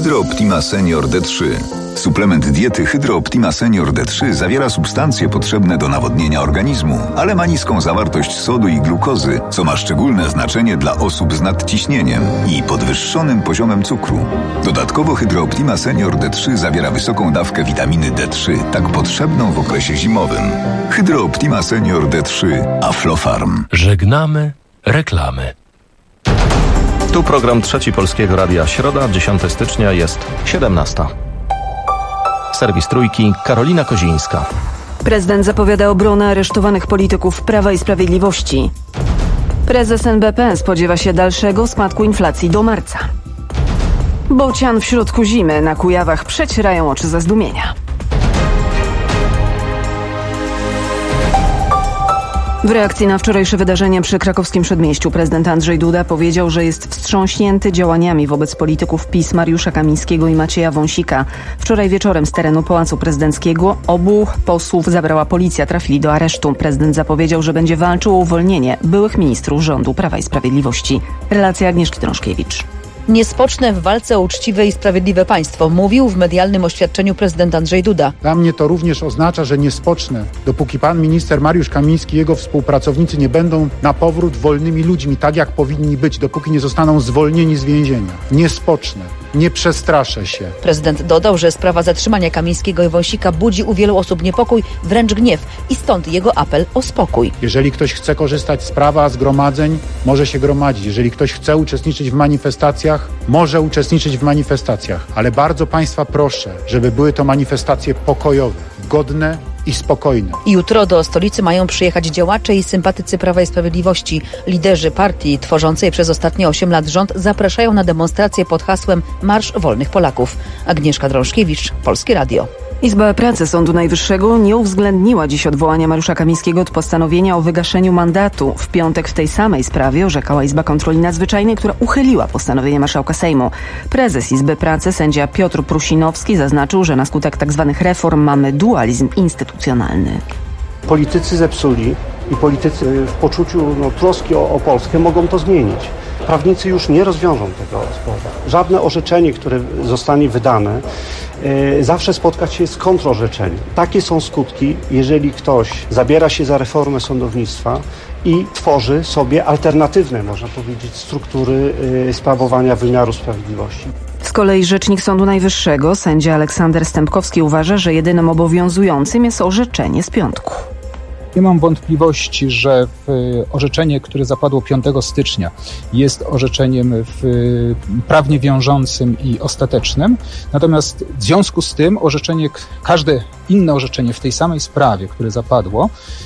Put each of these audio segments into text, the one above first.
Hydro Optima Senior D3. Suplement diety Hydro Optima Senior D3 zawiera substancje potrzebne do nawodnienia organizmu, ale ma niską zawartość sodu i glukozy, co ma szczególne znaczenie dla osób z nadciśnieniem i podwyższonym poziomem cukru. Dodatkowo Hydro Optima Senior D3 zawiera wysoką dawkę witaminy D3, tak potrzebną w okresie zimowym. Hydro Optima Senior D3 Aflofarm. Żegnamy reklamy. Tu program Trzeci Polskiego Radia. Środa, 10 stycznia, jest 17. Serwis Trójki, Karolina Kozińska. Prezydent zapowiada obronę aresztowanych polityków Prawa i Sprawiedliwości. Prezes NBP spodziewa się dalszego spadku inflacji do marca. Bocian w środku zimy, na Kujawach przecierają oczy ze zdumienia. W reakcji na wczorajsze wydarzenia przy krakowskim Przedmieściu prezydent Andrzej Duda powiedział, że jest wstrząśnięty działaniami wobec polityków PiS Mariusza Kamińskiego i Macieja Wąsika. Wczoraj wieczorem z terenu Pałacu Prezydenckiego obu posłów zabrała policja, trafili do aresztu. Prezydent zapowiedział, że będzie walczył o uwolnienie byłych ministrów rządu Prawa i Sprawiedliwości. Relacja Agnieszki Drążkiewicz. Nie spocznę w walce o uczciwe i sprawiedliwe państwo, mówił w medialnym oświadczeniu prezydent Andrzej Duda. Dla mnie to również oznacza, że nie spocznę, dopóki pan minister Mariusz Kamiński i jego współpracownicy nie będą na powrót wolnymi ludźmi, tak jak powinni być, dopóki nie zostaną zwolnieni z więzienia. Nie spocznę, nie przestraszę się. Prezydent dodał, że sprawa zatrzymania Kamińskiego i Wąsika budzi u wielu osób niepokój, wręcz gniew i stąd jego apel o spokój. Jeżeli ktoś chce korzystać z prawa zgromadzeń, może się gromadzić. Jeżeli ktoś chce uczestniczyć w manifestacjach, może uczestniczyć w manifestacjach, ale bardzo państwa proszę, żeby były to manifestacje pokojowe, godne i spokojne. Jutro do stolicy mają przyjechać działacze i sympatycy Prawa i Sprawiedliwości. Liderzy partii tworzącej przez ostatnie 8 lat rząd zapraszają na demonstrację pod hasłem Marsz Wolnych Polaków. Agnieszka Drążkiewicz, Polskie Radio. Izba Pracy Sądu Najwyższego nie uwzględniła dziś odwołania Mariusza Kamińskiego od postanowienia o wygaszeniu mandatu. W piątek w tej samej sprawie orzekała Izba Kontroli Nadzwyczajnej, która uchyliła postanowienie marszałka Sejmu. Prezes Izby Pracy, sędzia Piotr Prusinowski, zaznaczył, że na skutek tzw. reform mamy dualizm instytucjonalny. Politycy zepsuli i politycy w poczuciu troski o Polskę mogą to zmienić. Prawnicy już nie rozwiążą tego sporu. Żadne orzeczenie, które zostanie wydane, zawsze spotkać się z kontrorzeczeniem. Takie są skutki, jeżeli ktoś zabiera się za reformę sądownictwa i tworzy sobie alternatywne, można powiedzieć, struktury sprawowania wymiaru sprawiedliwości. Z kolei rzecznik Sądu Najwyższego, sędzia Aleksander Stępkowski, uważa, że jedynym obowiązującym jest orzeczenie z piątku. Nie mam wątpliwości, że orzeczenie, które zapadło 5 stycznia jest orzeczeniem prawnie wiążącym i ostatecznym. Natomiast w związku z tym każde inne orzeczenie w tej samej sprawie, które zapadło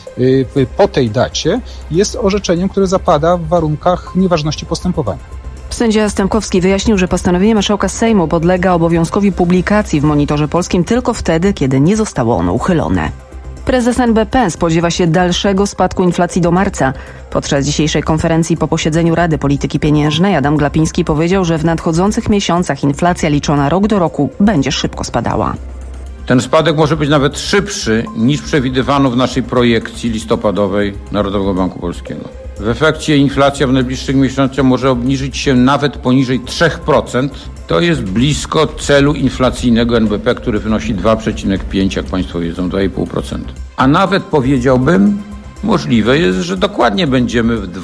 po tej dacie, jest orzeczeniem, które zapada w warunkach nieważności postępowania. Sędzia Stępkowski wyjaśnił, że postanowienie marszałka Sejmu podlega obowiązkowi publikacji w Monitorze Polskim tylko wtedy, kiedy nie zostało ono uchylone. Prezes NBP spodziewa się dalszego spadku inflacji do marca. Podczas dzisiejszej konferencji po posiedzeniu Rady Polityki Pieniężnej Adam Glapiński powiedział, że w nadchodzących miesiącach inflacja liczona rok do roku będzie szybko spadała. Ten spadek może być nawet szybszy niż przewidywano w naszej projekcji listopadowej Narodowego Banku Polskiego. W efekcie inflacja w najbliższych miesiącach może obniżyć się nawet poniżej 3%. To jest blisko celu inflacyjnego NBP, który wynosi 2,5%, jak Państwo wiedzą, 2,5%. A nawet powiedziałbym, możliwe jest, że dokładnie będziemy w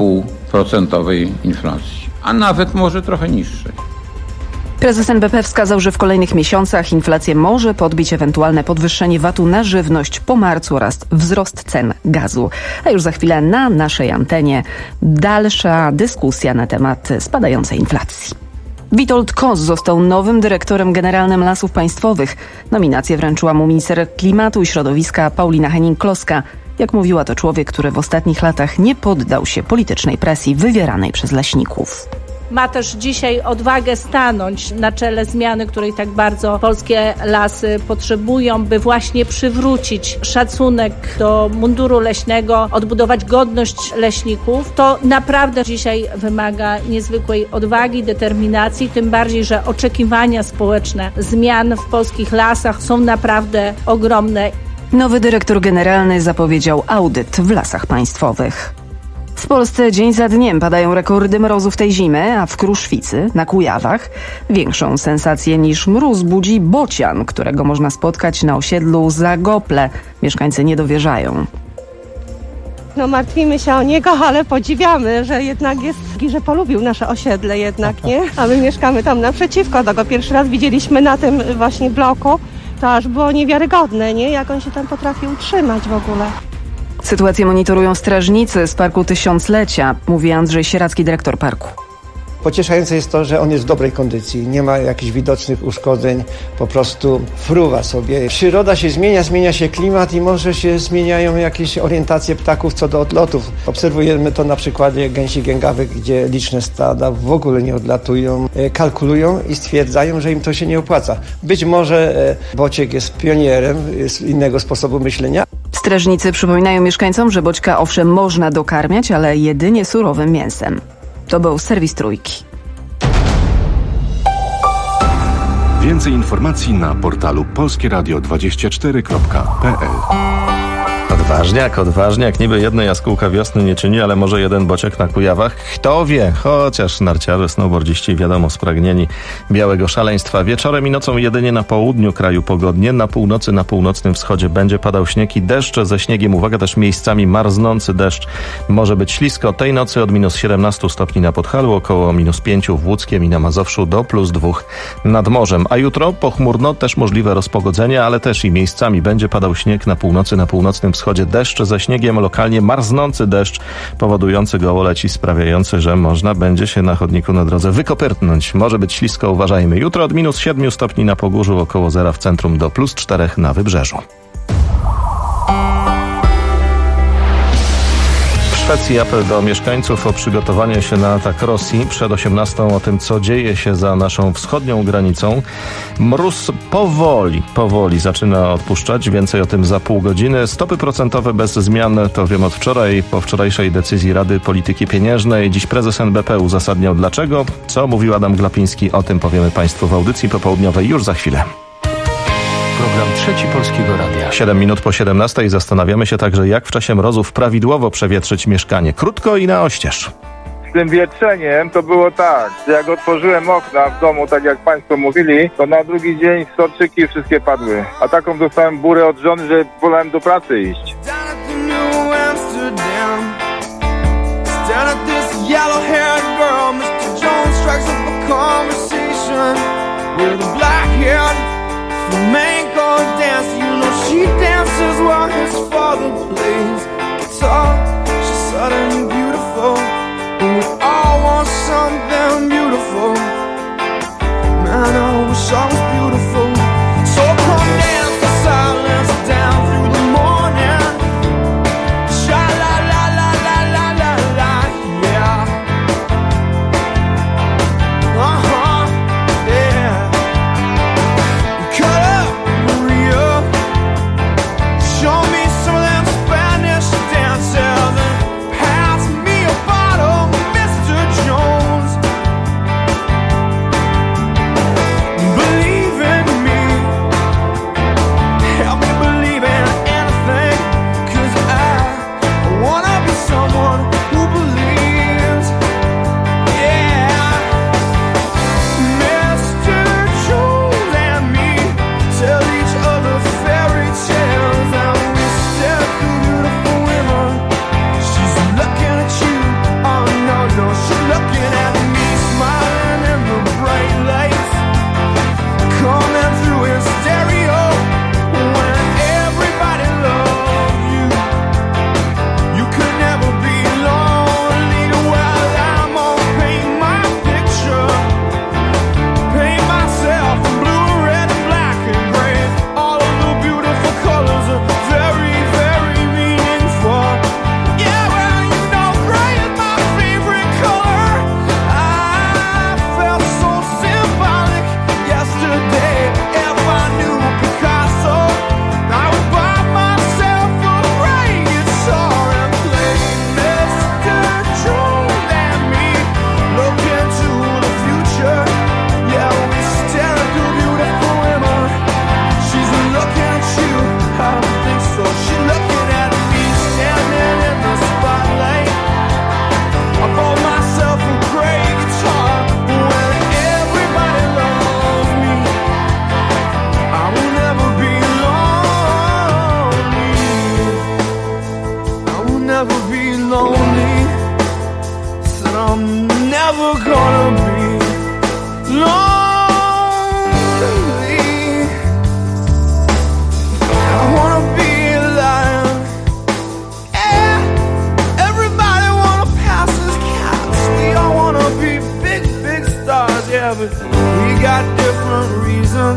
2,5% inflacji, a nawet może trochę niższej. Prezes NBP wskazał, że w kolejnych miesiącach inflację może podbić ewentualne podwyższenie VAT-u na żywność po marcu oraz wzrost cen gazu. A już za chwilę na naszej antenie dalsza dyskusja na temat spadającej inflacji. Witold Kos został nowym dyrektorem generalnym Lasów Państwowych. Nominację wręczyła mu minister klimatu i środowiska Paulina Henning-Kloska. Jak mówiła, to człowiek, który w ostatnich latach nie poddał się politycznej presji wywieranej przez leśników. Ma też dzisiaj odwagę stanąć na czele zmiany, której tak bardzo polskie lasy potrzebują, by właśnie przywrócić szacunek do munduru leśnego, odbudować godność leśników. To naprawdę dzisiaj wymaga niezwykłej odwagi, determinacji, tym bardziej, że oczekiwania społeczne zmian w polskich lasach są naprawdę ogromne. Nowy dyrektor generalny zapowiedział audyt w Lasach Państwowych. W Polsce dzień za dniem padają rekordy mrozów tej zimy, a w Kruszwicy, na Kujawach, większą sensację niż mróz budzi bocian, którego można spotkać na osiedlu Zagople. Mieszkańcy nie dowierzają. No martwimy się o niego, ale podziwiamy, że jednak że polubił nasze osiedle jednak, nie? A my mieszkamy tam naprzeciwko, to go pierwszy raz widzieliśmy na tym właśnie bloku, to aż było niewiarygodne, nie? Jak on się tam potrafi utrzymać w ogóle. Sytuację monitorują strażnicy z Parku Tysiąclecia, mówi Andrzej Sieracki, dyrektor parku. Pocieszające jest to, że on jest w dobrej kondycji, nie ma jakichś widocznych uszkodzeń, po prostu fruwa sobie. Przyroda się zmienia się klimat i może się zmieniają jakieś orientacje ptaków co do odlotów. Obserwujemy to na przykładzie gęsi gęgawych, gdzie liczne stada w ogóle nie odlatują, kalkulują i stwierdzają, że im to się nie opłaca. Być może bociek jest pionierem innego sposobu myślenia. Strażnicy przypominają mieszkańcom, że boćka owszem można dokarmiać, ale jedynie surowym mięsem. To był serwis Trójki. Więcej informacji na portalu polskieradio24.pl. Odważniak, niby jedna jaskółka wiosny nie czyni, ale może jeden bociek na Kujawach. Kto wie, chociaż narciarze, snowboardziści wiadomo spragnieni białego szaleństwa. Wieczorem i nocą jedynie na południu kraju pogodnie, na północy, na północnym wschodzie będzie padał śnieg i deszcze ze śniegiem. Uwaga, też miejscami marznący deszcz. Może być ślisko tej nocy od minus 17 stopni na Podhalu, około minus 5 w Łódzkiem i na Mazowszu do plus 2 nad morzem. A jutro pochmurno, też możliwe rozpogodzenie, ale też i miejscami będzie padał śnieg na północy, na północnym wschodzie. Deszcz ze śniegiem, lokalnie marznący deszcz powodujący gołoleć i sprawiający, że można będzie się na chodniku na drodze wykopyrtnąć. Może być ślisko, uważajmy. Jutro od minus 7 stopni na Pogórzu, około 0 w centrum do plus 4 na Wybrzeżu. W Szwecji apel do mieszkańców o przygotowanie się na atak Rosji. Przed 18 o tym, co dzieje się za naszą wschodnią granicą. Mróz powoli zaczyna odpuszczać. Więcej o tym za pół godziny. Stopy procentowe bez zmian, to wiem od wczoraj, po wczorajszej decyzji Rady Polityki Pieniężnej. Dziś prezes NBP uzasadniał dlaczego. Co mówił Adam Glapiński, o tym powiemy Państwu w audycji popołudniowej już za chwilę. Program Trzeci Polskiego Radia. 7 minut po 17 zastanawiamy się także, jak w czasie mrozów prawidłowo przewietrzyć mieszkanie. Krótko i na oścież. Z tym wietrzeniem to było tak, że jak otworzyłem okna w domu, tak jak Państwo mówili, to na drugi dzień storczyki wszystkie padły. A taką dostałem burę od żony, że wolałem do pracy iść. We all want something beautiful. Man, I wish I was beautiful. So come dance the silence down through the morning. Sha la la la la la la la, yeah. Yeah. Cut up Maria. Show me some of them Spanish dances and pass me a bottle. Believe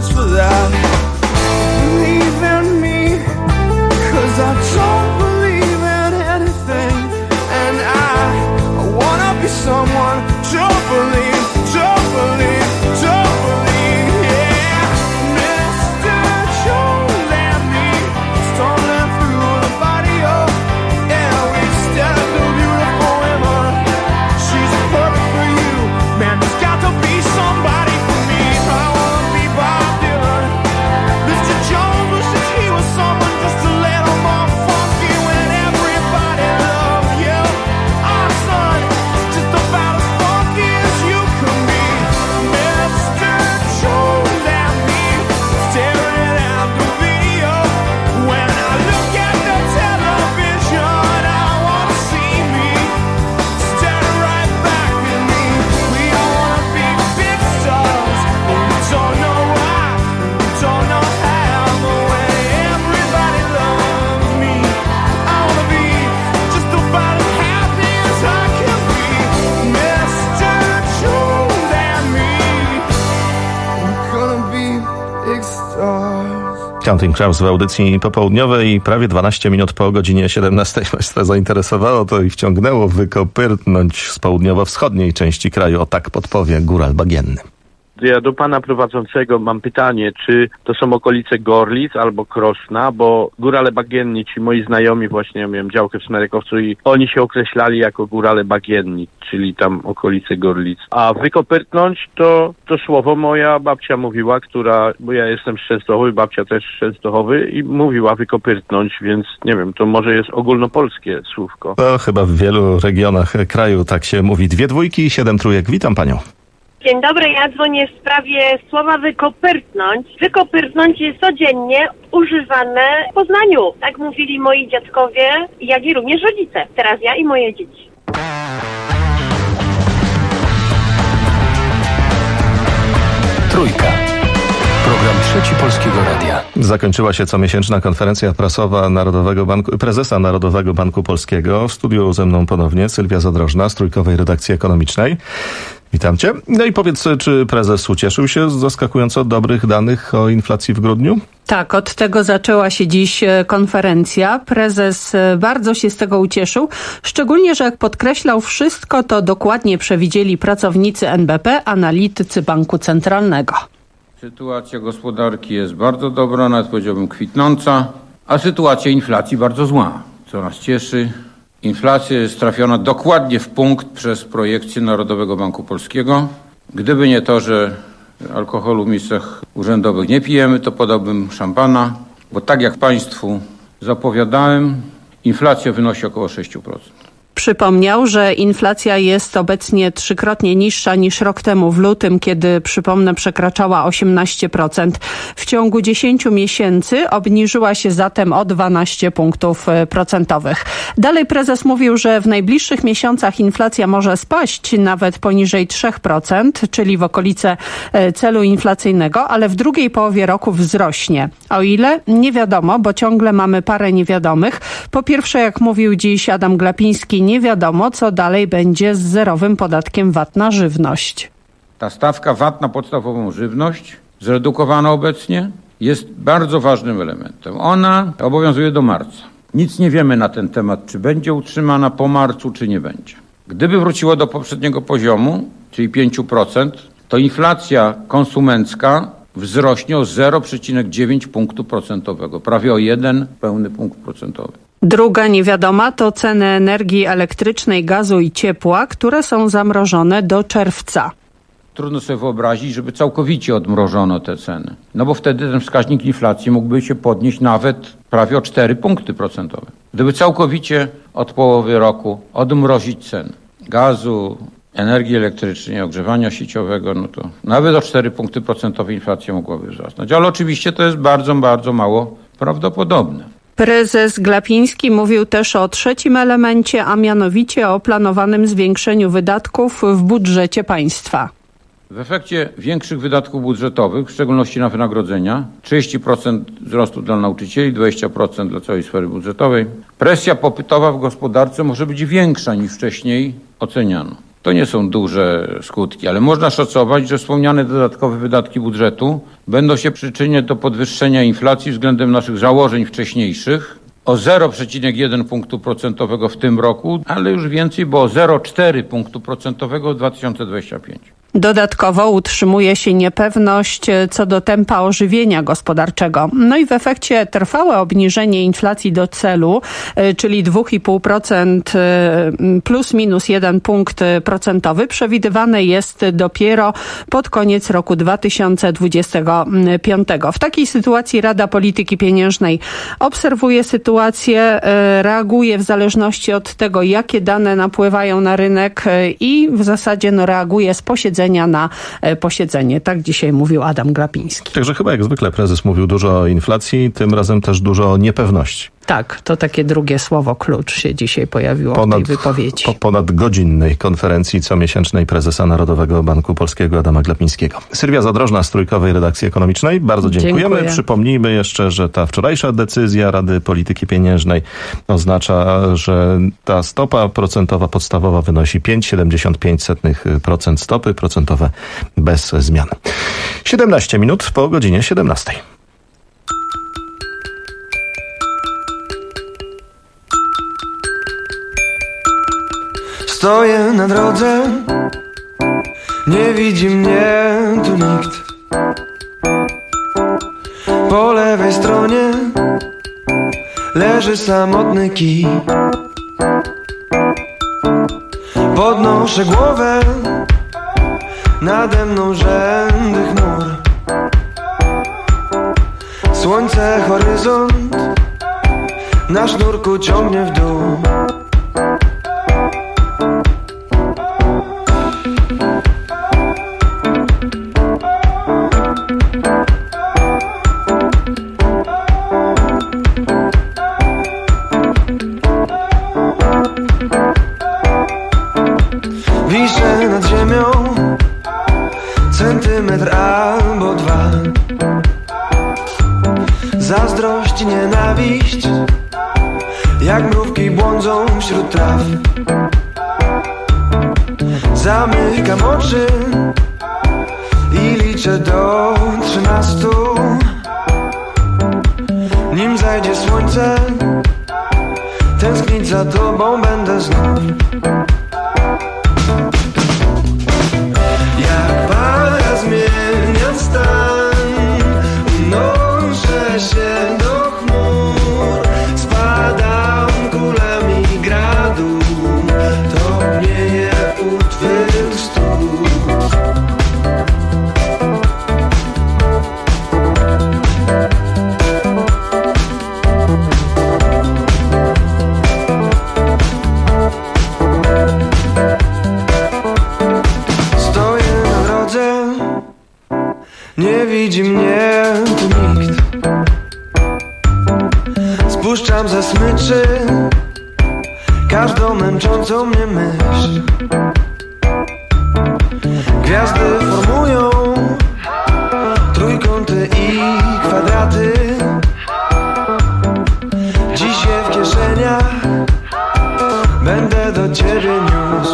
chance for that. Believe in me, 'cause I don't believe in anything. And I wanna be someone to believe, yeah. Mr. Jones and me, stumbling through the body of, yeah, we step the beautiful women. She's perfect for you, man, there's got to be somebody for me. I wanna be Bob Dylan. Mr. Jones wishes he was someone just a little more funky when everybody loved you. Our son is just about as funky as you can be. Mr. Jones and me, staring at the video. When I look at the television, I wanna see me staring right back at me. We all wanna be big stars, but we don't know why, we don't know how. But when everybody loves me, I wanna be just about as happy as I can be. Mr. Jones and me, we're gonna be big stars. Counting Crows w audycji popołudniowej, prawie 12 minut po godzinie 17. Państwa zainteresowało to i wciągnęło wykopyrtnąć z południowo-wschodniej części kraju, o tak podpowie góral bagienny. Ja do pana prowadzącego mam pytanie, czy to są okolice Gorlic albo Krosna, bo górale bagienni, ci moi znajomi, właśnie ja miałem działkę w Smerekowcu i oni się określali jako górale bagienni, czyli tam okolice Gorlic. A wykopyrtnąć to słowo moja babcia mówiła, bo ja jestem z Częstochowy, babcia też z Częstochowy i mówiła wykopyrtnąć, więc nie wiem, to może jest ogólnopolskie słówko. To chyba w wielu regionach kraju tak się mówi. 2 dwójki, 7 trójek. Witam panią. Dzień dobry, ja dzwonię w sprawie słowa wykopyrtnąć. Wykopyrtnąć jest codziennie używane w Poznaniu. Tak mówili moi dziadkowie, jak i również rodzice. Teraz ja i moje dzieci. Trójka. Program Trzeci Polskiego Radia. Zakończyła się comiesięczna konferencja prasowa prezesa Narodowego Banku Polskiego. W studiu ze mną ponownie Sylwia Zadrożna z Trójkowej Redakcji Ekonomicznej. Witam cię. No i powiedz, czy prezes ucieszył się z zaskakująco dobrych danych o inflacji w grudniu? Tak, od tego zaczęła się dziś konferencja. Prezes bardzo się z tego ucieszył, szczególnie, że jak podkreślał, wszystko to dokładnie przewidzieli pracownicy NBP, analitycy Banku Centralnego. Sytuacja gospodarki jest bardzo dobra, nawet powiedziałbym kwitnąca, a sytuacja inflacji bardzo zła, co nas cieszy. Inflacja jest trafiona dokładnie w punkt przez projekcję Narodowego Banku Polskiego. Gdyby nie to, że alkoholu w miejscach urzędowych nie pijemy, to podałbym szampana, bo tak jak Państwu zapowiadałem, inflacja wynosi około 6%. Przypomniał, że inflacja jest obecnie 3-krotnie niższa niż rok temu w lutym, kiedy, przypomnę, przekraczała 18%. W ciągu 10 miesięcy obniżyła się zatem o 12 punktów procentowych. Dalej prezes mówił, że w najbliższych miesiącach inflacja może spaść nawet poniżej 3%, czyli w okolice celu inflacyjnego, ale w drugiej połowie roku wzrośnie. O ile? Nie wiadomo, bo ciągle mamy parę niewiadomych. Po pierwsze, jak mówił dziś Adam Glapiński, nie wiadomo, co dalej będzie z zerowym podatkiem VAT na żywność. Ta stawka VAT na podstawową żywność, zredukowana obecnie, jest bardzo ważnym elementem. Ona obowiązuje do marca. Nic nie wiemy na ten temat, czy będzie utrzymana po marcu, czy nie będzie. Gdyby wróciło do poprzedniego poziomu, czyli 5%, to inflacja konsumencka wzrośnie o 0,9 punktu procentowego, prawie o 1 pełny punkt procentowy. Druga niewiadoma to ceny energii elektrycznej, gazu i ciepła, które są zamrożone do czerwca. Trudno sobie wyobrazić, żeby całkowicie odmrożono te ceny. No bo wtedy ten wskaźnik inflacji mógłby się podnieść nawet prawie o 4 punkty procentowe. Gdyby całkowicie od połowy roku odmrozić ceny gazu, energii elektrycznej, ogrzewania sieciowego, no to nawet o 4 punkty procentowe inflacja mogłaby wzrosnąć. Ale oczywiście to jest bardzo, bardzo mało prawdopodobne. Prezes Glapiński mówił też o trzecim elemencie, a mianowicie o planowanym zwiększeniu wydatków w budżecie państwa. W efekcie większych wydatków budżetowych, w szczególności na wynagrodzenia, 30% wzrostu dla nauczycieli, 20% dla całej sfery budżetowej, presja popytowa w gospodarce może być większa niż wcześniej oceniano. To nie są duże skutki, ale można szacować, że wspomniane dodatkowe wydatki budżetu będą się przyczyniać do podwyższenia inflacji względem naszych założeń wcześniejszych o 0,1 punktu procentowego w tym roku, ale już więcej, bo o 0,4 punktu procentowego w 2025. Dodatkowo utrzymuje się niepewność co do tempa ożywienia gospodarczego. No i w efekcie trwałe obniżenie inflacji do celu, czyli 2,5% plus minus 1 punkt procentowy, przewidywane jest dopiero pod koniec roku 2025. W takiej sytuacji Rada Polityki Pieniężnej obserwuje sytuację, reaguje w zależności od tego, jakie dane napływają na rynek i w zasadzie reaguje z posiedzenia na posiedzenie. Tak dzisiaj mówił Adam Glapiński. Także chyba jak zwykle prezes mówił dużo o inflacji, tym razem też dużo o niepewności. Tak, to takie drugie słowo klucz się dzisiaj pojawiło w tej wypowiedzi. Po ponad godzinnej konferencji comiesięcznej prezesa Narodowego Banku Polskiego Adama Glapińskiego. Sylwia Zadrożna z Trójkowej Redakcji Ekonomicznej. Bardzo dziękujemy. Dziękuję. Przypomnijmy jeszcze, że ta wczorajsza decyzja Rady Polityki Pieniężnej oznacza, że ta stopa procentowa podstawowa wynosi 5,75% stopy procentowe bez zmian. 17 minut po godzinie 17. Stoję na drodze, nie widzi mnie tu nikt. Po lewej stronie leży samotny kij. Podnoszę głowę, nade mną rzędy chmur. Słońce, horyzont, na sznurku ciągnie w dół. Wiszę nad ziemią centymetr albo dwa. Zazdrość i nienawiść jak mrówki błądzą wśród traw. Zamykam oczy i liczę do 13. Nim zajdzie słońce, tęsknić za tobą będę znów. Jak para zmienia stan, unoszę się do chmur. Spadam kulami gradu, topnieje u twych stóp. Nie widzi mnie tu nikt. Spuszczam ze smyczy każdą męczącą mnie myśl. Gwiazdy formują trójkąty i kwadraty. Dziś je w kieszeniach będę do ciebie niósł.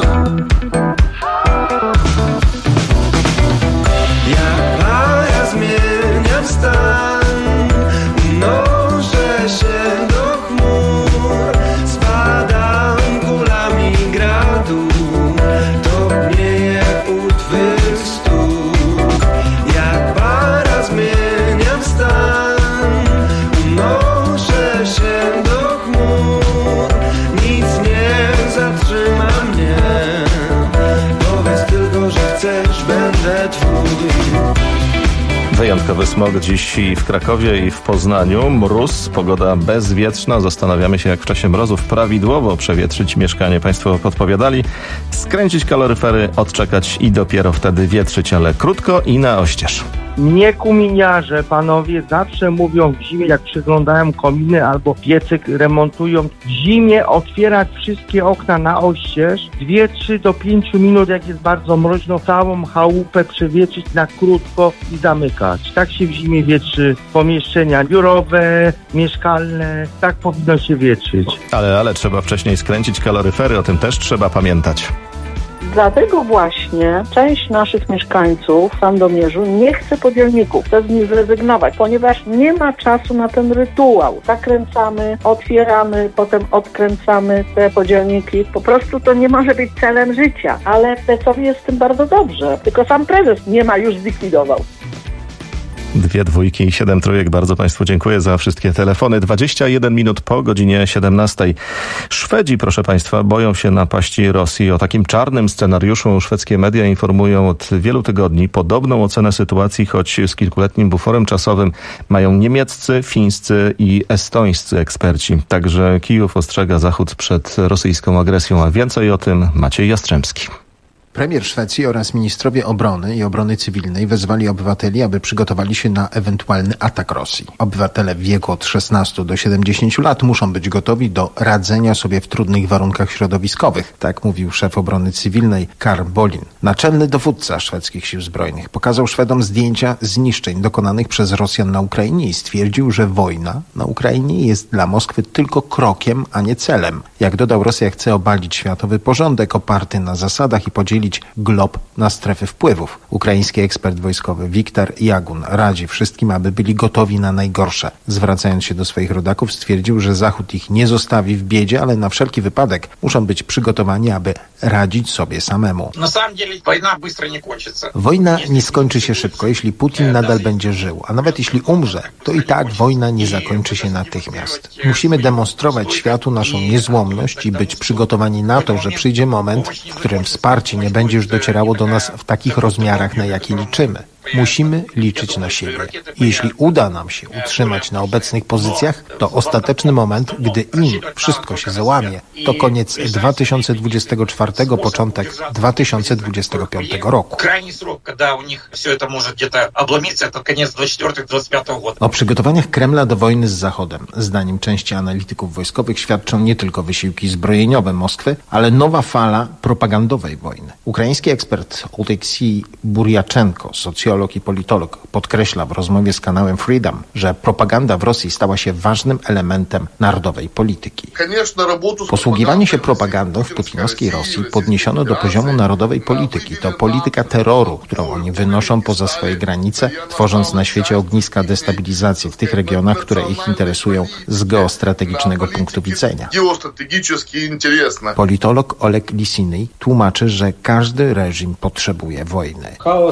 Zmieniam stan, unoszę się do chmur. Spadam kulami gradu, topnieje u twych stóp. Jak para zmieniam stan, unoszę się do chmur. Nic nie zatrzyma mnie, powiedz tylko, że chcesz, będę twój. Wyjątkowy smog dziś i w Krakowie, i w Poznaniu. Mróz, pogoda bezwietrzna. Zastanawiamy się, jak w czasie mrozów prawidłowo przewietrzyć mieszkanie. Państwo podpowiadali. Skręcić kaloryfery, odczekać i dopiero wtedy wietrzyć, ale krótko i na oścież. Nie kominiarze, panowie, zawsze mówią w zimie, jak przeglądają kominy albo piecyk remontują, w zimie otwierać wszystkie okna na oścież, 2-3 do 5 minut, jak jest bardzo mroźno, całą chałupę przewietrzyć na krótko i zamykać. Tak się w zimie wietrzy pomieszczenia biurowe, mieszkalne, tak powinno się wietrzyć. Ale trzeba wcześniej skręcić kaloryfery, o tym też trzeba pamiętać. Dlatego właśnie część naszych mieszkańców w Sandomierzu nie chce podzielników, chce z nich zrezygnować, ponieważ nie ma czasu na ten rytuał. Zakręcamy, otwieramy, potem odkręcamy te podzielniki. Po prostu to nie może być celem życia, ale Pecowi jest w tym bardzo dobrze. Tylko sam prezes nie ma, już zlikwidował. 2 dwójki i 7 trójek. Bardzo Państwu dziękuję za wszystkie telefony. 21 minut po godzinie 17. Szwedzi, proszę Państwa, boją się napaści Rosji. O takim czarnym scenariuszu szwedzkie media informują od wielu tygodni. Podobną ocenę sytuacji, choć z kilkuletnim buforem czasowym, mają niemieccy, fińscy i estońscy eksperci. Także Kijów ostrzega Zachód przed rosyjską agresją, a więcej o tym Maciej Jastrzębski. Premier Szwecji oraz ministrowie obrony i obrony cywilnej wezwali obywateli, aby przygotowali się na ewentualny atak Rosji. Obywatele w wieku od 16 do 70 lat muszą być gotowi do radzenia sobie w trudnych warunkach środowiskowych. Tak mówił szef obrony cywilnej Karl Bolin. Naczelny dowódca szwedzkich sił zbrojnych pokazał Szwedom zdjęcia zniszczeń dokonanych przez Rosjan na Ukrainie i stwierdził, że wojna na Ukrainie jest dla Moskwy tylko krokiem, a nie celem. Jak dodał, Rosja chce obalić światowy porządek oparty na zasadach i podzielić glob na strefy wpływów. Ukraiński ekspert wojskowy Wiktor Jagun radzi wszystkim, aby byli gotowi na najgorsze. Zwracając się do swoich rodaków, stwierdził, że Zachód ich nie zostawi w biedzie, ale na wszelki wypadek muszą być przygotowani, aby radzić sobie samemu. Wojna nie skończy się szybko, jeśli Putin nadal będzie żył, a nawet jeśli umrze, to i tak wojna nie zakończy się natychmiast. Musimy demonstrować światu naszą niezłomność i być przygotowani na to, że przyjdzie moment, w którym wsparcie nie będzie już docierało do nas w takich rozmiarach, na jakie liczymy. Musimy liczyć na siebie. Jeśli uda nam się utrzymać na obecnych pozycjach, to ostateczny moment, gdy im wszystko się załamie, to koniec 2024, początek 2025 roku. O przygotowaniach Kremla do wojny z Zachodem, zdaniem części analityków wojskowych, świadczą nie tylko wysiłki zbrojeniowe Moskwy, ale nowa fala propagandowej wojny. Ukraiński ekspert Oleksij Burjaczenko, socjolog i politolog, podkreśla w rozmowie z kanałem Freedom, że propaganda w Rosji stała się ważnym elementem narodowej polityki. Posługiwanie się propagandą w putinowskiej Rosji podniesiono do poziomu narodowej polityki. To polityka terroru, którą oni wynoszą poza swoje granice, tworząc na świecie ogniska destabilizacji w tych regionach, które ich interesują z geostrategicznego punktu widzenia. Politolog Oleg Lisyny tłumaczy, że każdy reżim potrzebuje wojny.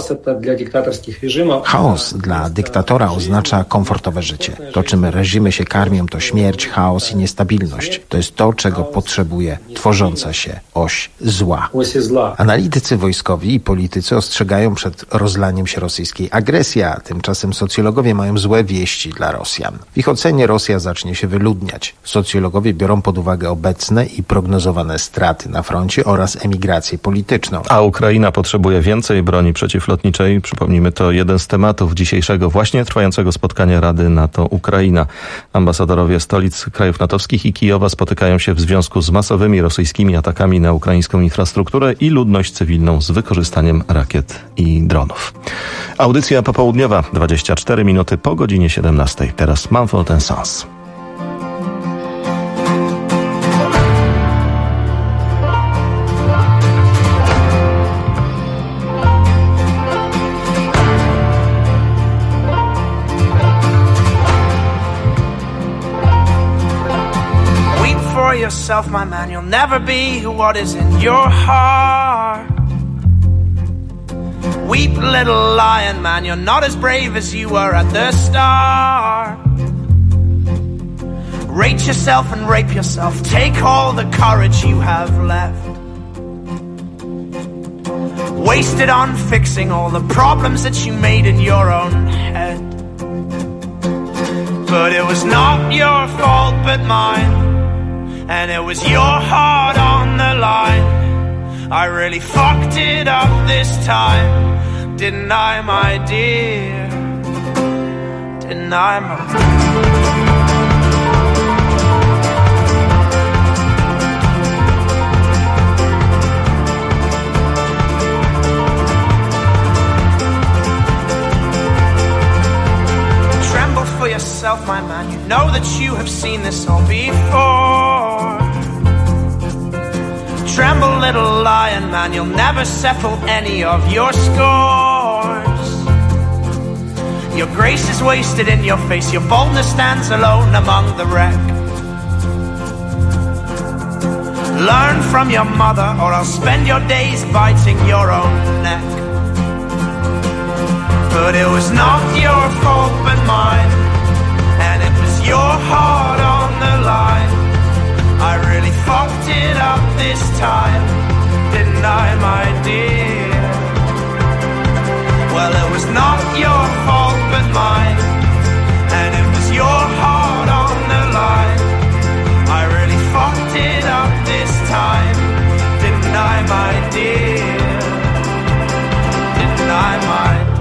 Chaos dla dyktatora oznacza komfortowe życie. To, czym reżimy się karmią, to śmierć, chaos i niestabilność. To jest to, czego potrzebuje tworząca się oś zła. Analitycy wojskowi i politycy ostrzegają przed rozlaniem się rosyjskiej agresji, a tymczasem socjologowie mają złe wieści dla Rosjan. W ich ocenie Rosja zacznie się wyludniać. Socjologowie biorą pod uwagę obecne i prognozowane straty na froncie oraz emigrację polityczną. A Ukraina potrzebuje więcej broni przeciwlotniczej. Przypomnijmy, to jeden z tematów dzisiejszego właśnie trwającego spotkania Rady NATO-Ukraina. Ambasadorowie stolic krajów natowskich i Kijowa spotykają się w związku z masowymi rosyjskimi atakami na ukraińską infrastrukturę i ludność cywilną z wykorzystaniem rakiet i dronów. Audycja popołudniowa, 24 minuty po godzinie 17. Teraz Mumford & Sons. Yourself, my man, you'll never be what is in your heart. Weep, little lion man, you're not as brave as you were at the start. Rate yourself and rape yourself, take all the courage you have left. Waste it on fixing all the problems that you made in your own head. But it was not your fault but mine, and it was your heart on the line. I really fucked it up this time, didn't I, my dear? Didn't I, my... For yourself, my man, you know that you have seen this all before. tremble, little lion man, you'll never settle any of your scores. Your grace is wasted in your face, your boldness stands alone among the wreck. Learn from your mother, or I'll spend your days biting your own neck. But it was not your fault but mine, and it was your heart on the line. I really fucked it up this time, didn't I, my dear? Well, it was not your fault but mine, and it was your heart on the line. I really fucked it up this time, didn't I, my dear? Didn't I, my dear?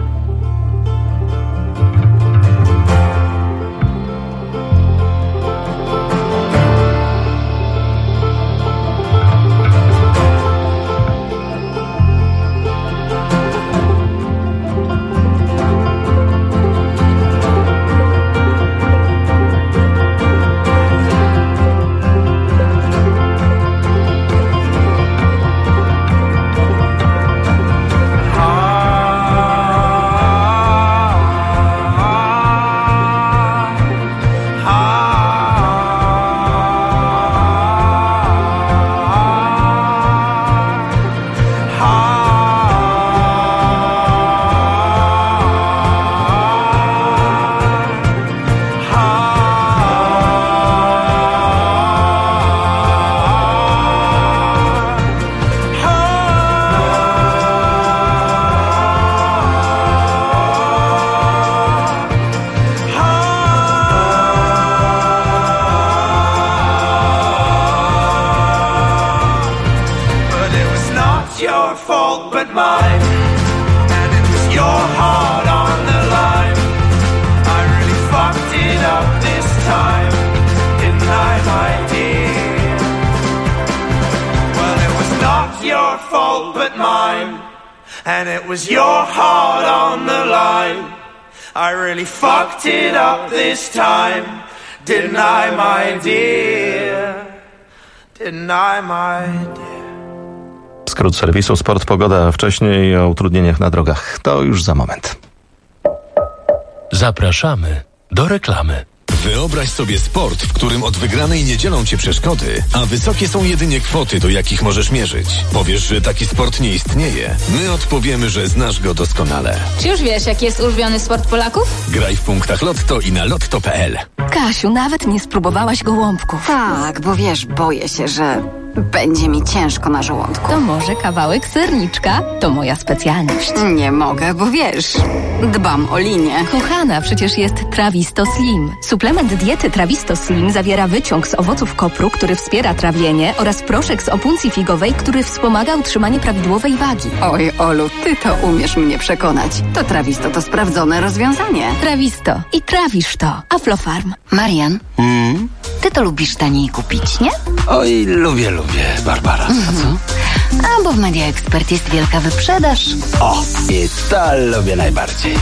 And it was your heart on the line. I really fucked it up this time, didn't I, my dear? Didn't I, my dear? Skrót serwisu Sport Pogoda, wcześniej o utrudnieniach na drogach. To już za moment. Zapraszamy do reklamy. Wyobraź sobie sport, w którym od wygranej nie dzielą cię przeszkody, a wysokie są jedynie kwoty, do jakich możesz mierzyć. Powiesz, że taki sport nie istnieje. My odpowiemy, że znasz go doskonale. Czy już wiesz, jaki jest ulubiony sport Polaków? Graj w punktach Lotto i na lotto.pl. Kasiu, nawet nie spróbowałaś gołąbków. Tak, bo wiesz, boję się, że będzie mi ciężko na żołądku. To może kawałek serniczka? To moja specjalność. Nie mogę, bo wiesz, dbam o linię. Kochana, przecież jest Trawisto Slim. Suplement diety Trawisto Slim zawiera wyciąg z owoców kopru, który wspiera trawienie, oraz proszek z opuncji figowej, który wspomaga utrzymanie prawidłowej wagi. Oj, Olu, ty to umiesz mnie przekonać. To Trawisto to sprawdzone rozwiązanie. Trawisto. I trawisz to. Aflofarm. Marian, ty to lubisz taniej kupić, nie? Oj, lubię, Barbara. A co? A bo w Media Expert jest wielka wyprzedaż. O, i to lubię najbardziej.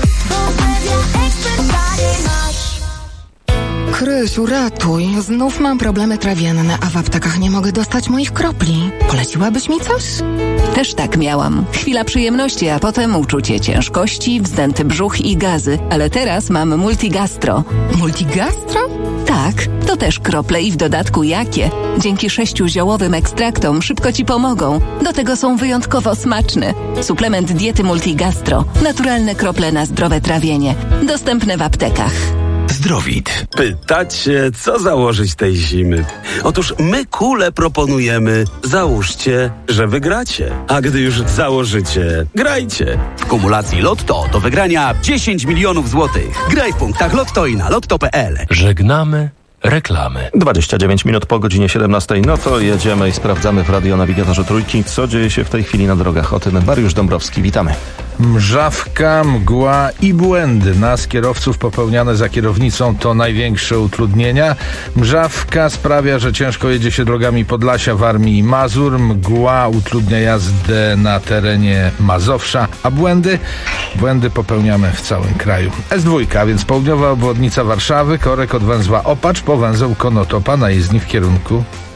Krysiu, ratuj. Znów mam problemy trawienne, a w aptekach nie mogę dostać moich kropli. Poleciłabyś mi coś? Też tak miałam. Chwila przyjemności, a potem uczucie ciężkości, wzdęty brzuch i gazy. Ale teraz mam Multigastro. Multigastro? Tak, to też krople i w dodatku jakie. Dzięki 6 ziołowym ekstraktom szybko ci pomogą. Do tego są wyjątkowo smaczne. Suplement diety Multigastro. Naturalne krople na zdrowe trawienie. Dostępne w aptekach. Zdrowit. Pytacie, co założyć tej zimy? Otóż my kule proponujemy. Załóżcie, że wygracie. A gdy już założycie, grajcie. W kumulacji Lotto do wygrania 10 milionów złotych. Graj w punktach Lotto i na lotto.pl. Żegnamy reklamy. 29 minut po godzinie 17. No to jedziemy i sprawdzamy w radionawigatorze Trójki, co dzieje się w tej chwili na drogach. O tym Mariusz Dąbrowski. Witamy. Mrzawka, mgła i błędy nas kierowców popełniane za kierownicą to największe utrudnienia. Mrzawka sprawia, że ciężko jedzie się drogami Podlasia, Warmii i Mazur. Mgła utrudnia jazdę na terenie Mazowsza, a błędy popełniamy w całym kraju. S2, więc południowa obwodnica Warszawy, korek od węzła Opacz po węzeł Konotopa na jezdni w kierunku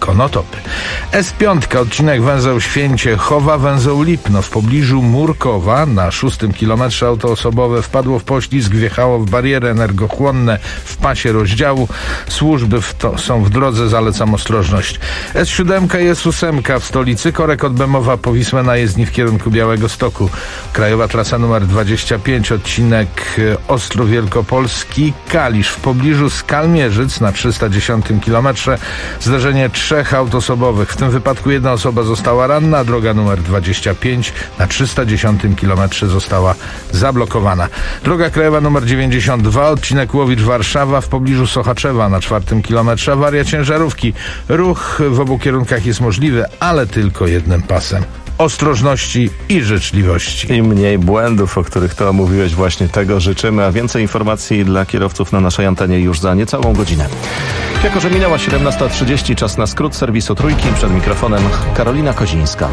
Konotopy. S5, odcinek węzeł Święciechowa, węzeł Lipno w pobliżu Murkowa. Na 6. kilometrze auto osobowe wpadło w poślizg, wjechało w bariery energochłonne w pasie rozdziału. Służby są w drodze, zalecam ostrożność. S7 i S8 w stolicy, korek od Bemowa po Wisłę na jezdni w kierunku Białegostoku. Krajowa trasa numer 25, odcinek Ostrów Wielkopolski, Kalisz w pobliżu Skalmierzyc na 310 kilometrze. Zderzenie 3 aut osobowych. W tym wypadku jedna osoba została ranna, a droga numer 25 na 310 kilometrze została zablokowana. Droga krajowa numer 92, odcinek Łowicz-Warszawa w pobliżu Sochaczewa na 4 kilometrze. Awaria ciężarówki. Ruch w obu kierunkach jest możliwy, ale tylko jednym pasem. Ostrożności i życzliwości. I mniej błędów, o których to mówiłeś, właśnie tego życzymy, a więcej informacji dla kierowców na naszej antenie już za niecałą godzinę. Jako że minęła 17:30, czas na skrót serwisu Trójki. Przed mikrofonem Karolina Kozińska.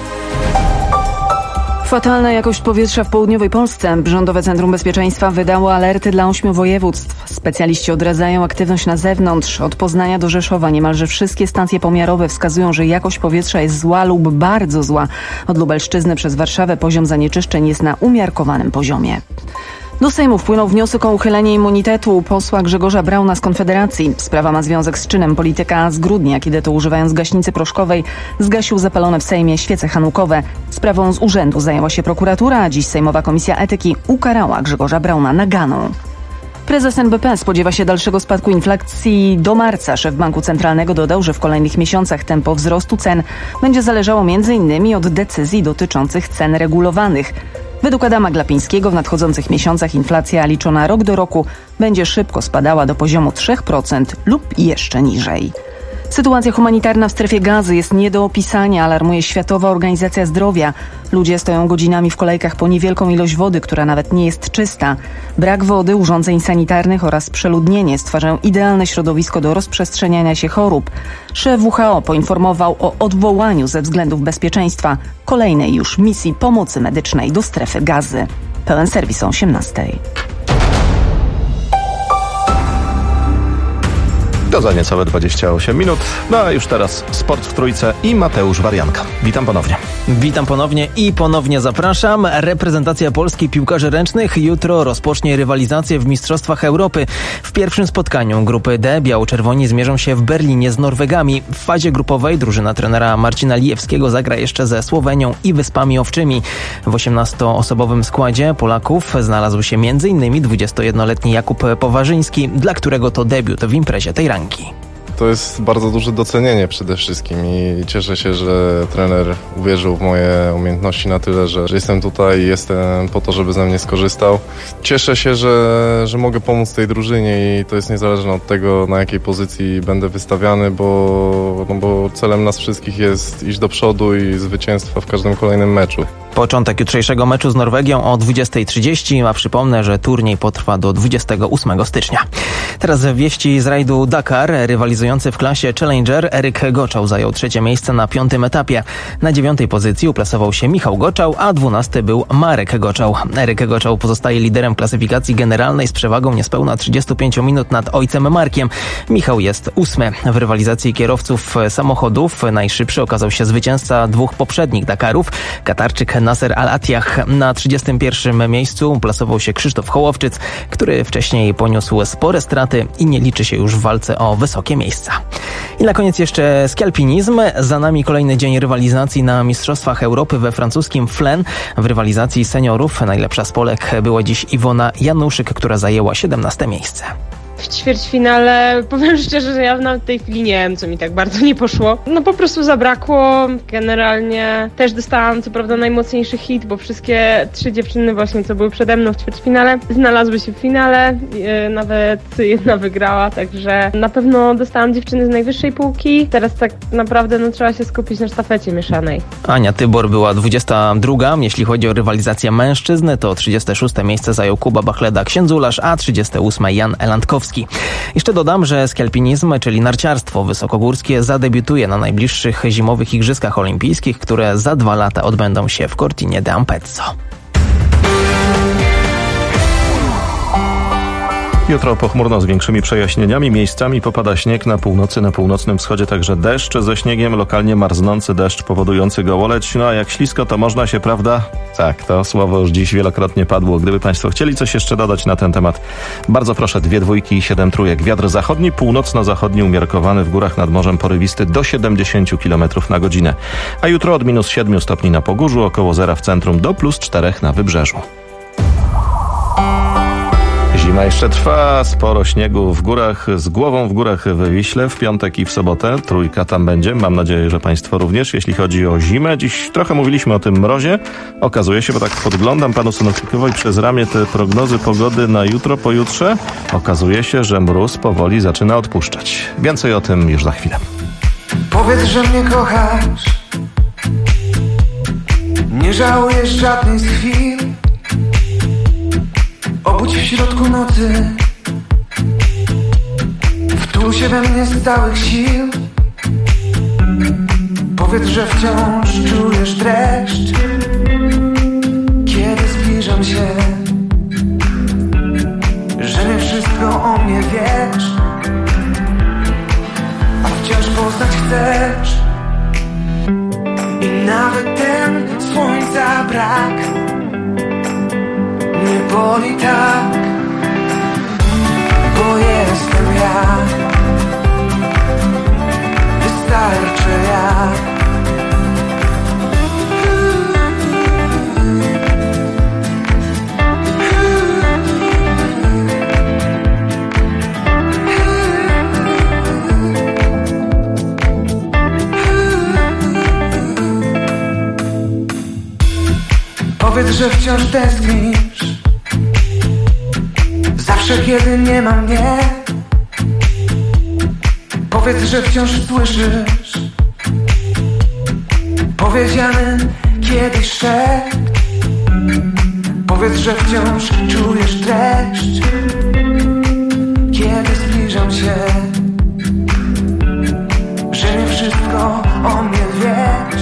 Fatalna jakość powietrza w południowej Polsce. Rządowe Centrum Bezpieczeństwa wydało alerty dla 8 województw. Specjaliści odradzają aktywność na zewnątrz. Od Poznania do Rzeszowa niemalże wszystkie stacje pomiarowe wskazują, że jakość powietrza jest zła lub bardzo zła. Od Lubelszczyzny przez Warszawę poziom zanieczyszczeń jest na umiarkowanym poziomie. Do Sejmu wpłynął wniosek o uchylenie immunitetu posła Grzegorza Brauna z Konfederacji. Sprawa ma związek z czynem polityka z grudnia, kiedy to używając gaśnicy proszkowej zgasił zapalone w Sejmie świece hanukowe. Sprawą z urzędu zajęła się prokuratura, a dziś Sejmowa Komisja Etyki ukarała Grzegorza Brauna naganą. Prezes NBP spodziewa się dalszego spadku inflacji do marca. Szef Banku Centralnego dodał, że w kolejnych miesiącach tempo wzrostu cen będzie zależało m.in. od decyzji dotyczących cen regulowanych. Według Adama Glapińskiego w nadchodzących miesiącach inflacja liczona rok do roku będzie szybko spadała do poziomu 3% lub jeszcze niżej. Sytuacja humanitarna w strefie Gazy jest nie do opisania, alarmuje Światowa Organizacja Zdrowia. Ludzie stoją godzinami w kolejkach po niewielką ilość wody, która nawet nie jest czysta. Brak wody, urządzeń sanitarnych oraz przeludnienie stwarzają idealne środowisko do rozprzestrzeniania się chorób. Szef WHO poinformował o odwołaniu ze względów bezpieczeństwa kolejnej już misji pomocy medycznej do strefy Gazy. Pełen serwis o 18:00. To za niecałe 28 minut. No a już teraz sport w Trójce i Mateusz Warianka. Witam ponownie. Witam ponownie i ponownie zapraszam. Reprezentacja Polski piłkarzy ręcznych jutro rozpocznie rywalizację w Mistrzostwach Europy. W pierwszym spotkaniu grupy D biało-czerwoni zmierzą się w Berlinie z Norwegami. W fazie grupowej drużyna trenera Marcina Lijewskiego zagra jeszcze ze Słowenią i Wyspami Owczymi. W 18-osobowym składzie Polaków znalazł się m.in. 21-letni Jakub Powarzyński, dla którego to debiut w imprezie tej rangi. To jest bardzo duże docenienie przede wszystkim i cieszę się, że trener uwierzył w moje umiejętności na tyle, że jestem tutaj i jestem po to, żeby ze mnie skorzystał. Cieszę się, że mogę pomóc tej drużynie i to jest niezależne od tego, na jakiej pozycji będę wystawiany, bo celem nas wszystkich jest iść do przodu i zwycięstwa w każdym kolejnym meczu. Początek jutrzejszego meczu z Norwegią o 20:30, a przypomnę, że turniej potrwa do 28 stycznia. Teraz wieści z rajdu Dakar. Rywalizujący w klasie Challenger Eryk Goczał zajął 3. miejsce na 5. etapie. Na 9. pozycji uplasował się Michał Goczał, a 12. był Marek Goczał. Eryk Goczał pozostaje liderem klasyfikacji generalnej z przewagą niespełna 35 minut nad ojcem Markiem. Michał jest 8. W rywalizacji kierowców samochodów najszybszy okazał się zwycięzca 2 poprzednich Dakarów, Katarczyk Nasser Al-Attiyah. Na 31. miejscu uplasował się Krzysztof Hołowczyc, który wcześniej poniósł spore straty i nie liczy się już w walce o wysokie miejsca. I na koniec jeszcze skialpinizm. Za nami kolejny dzień rywalizacji na Mistrzostwach Europy we francuskim Flen. W rywalizacji seniorów najlepsza z Polek była dziś Iwona Januszyk, która zajęła 17. miejsce. W ćwierćfinale powiem szczerze, że ja nawet w tej chwili nie wiem, co mi tak bardzo nie poszło. No po prostu zabrakło. Generalnie też dostałam co prawda najmocniejszy hit, bo wszystkie 3 dziewczyny właśnie, co były przede mną w ćwierćfinale, znalazły się w finale. Nawet jedna wygrała, także na pewno dostałam dziewczyny z najwyższej półki. Teraz tak naprawdę trzeba się skupić na sztafecie mieszanej. Ania Tybor była 22. Jeśli chodzi o rywalizację mężczyzn, to 36. miejsce zajął Kuba Bachleda-Księdzularz, a 38. Jan Elandkowski. Jeszcze dodam, że skialpinizm, czyli narciarstwo wysokogórskie, zadebiutuje na najbliższych zimowych Igrzyskach Olimpijskich, które za 2 lata odbędą się w Cortinie d'Ampezzo. Jutro pochmurno z większymi przejaśnieniami. Miejscami popada śnieg na północy, na północnym wschodzie także deszcz ze śniegiem, lokalnie marznący deszcz powodujący gołoleć. No a jak ślisko, to można się, prawda? Tak, to słowo już dziś wielokrotnie padło. Gdyby Państwo chcieli coś jeszcze dodać na ten temat, bardzo proszę, 2 dwójki i 7 trójek. Wiatr zachodni, północno-zachodni umiarkowany, w górach nad morzem porywisty do 70 km na godzinę. A jutro od -7 stopni na Pogórzu, około 0 w centrum, do +4 na Wybrzeżu. Zima jeszcze trwa, sporo śniegu w górach, z głową w górach we Wiśle, w piątek i w sobotę. Trójka tam będzie, mam nadzieję, że Państwo również. Jeśli chodzi o zimę, dziś trochę mówiliśmy o tym mrozie. Okazuje się, bo tak podglądam panu synoptykowi przez ramię te prognozy pogody na jutro, pojutrze. Okazuje się, że mróz powoli zaczyna odpuszczać. Więcej o tym już za chwilę. Powiedz, że mnie kochasz. Nie żałujesz żadnej z chwil. Obudź w środku nocy. Wtul się we mnie z całych sił. Powiedz, że wciąż czujesz dreszcz, kiedy zbliżam się. Że nie wszystko o mnie wiesz, a wciąż poznać chcesz. I nawet ten słońca brak nie boli tak, bo jestem ja. Wystarczy ja. Powiedz, że wciąż tęsknisz, zawsze kiedy nie ma mnie. Powiedz, że wciąż słyszysz powiedziany kiedyś szept. Powiedz, że wciąż czujesz dreszcz, kiedy zbliżam się. Że nie wszystko o mnie wiesz,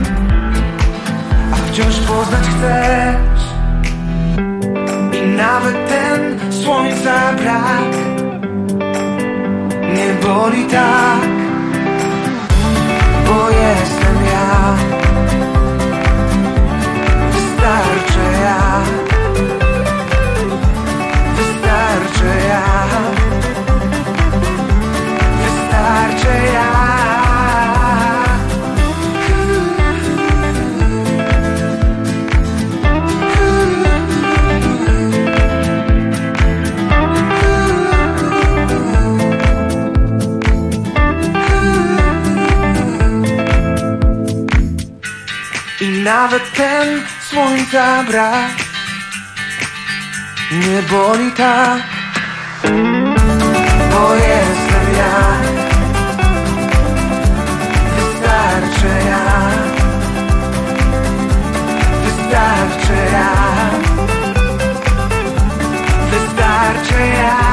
a wciąż poznać chcesz. I nawet ten słońca brak nie boli tak, bo jestem ja. Wystarczy ja. Wystarczy ja. Wystarczy ja. I nawet ten słońca brak nie boli tak, bo jestem ja. Wystarczy ja. Wystarczy ja. Wystarczy ja.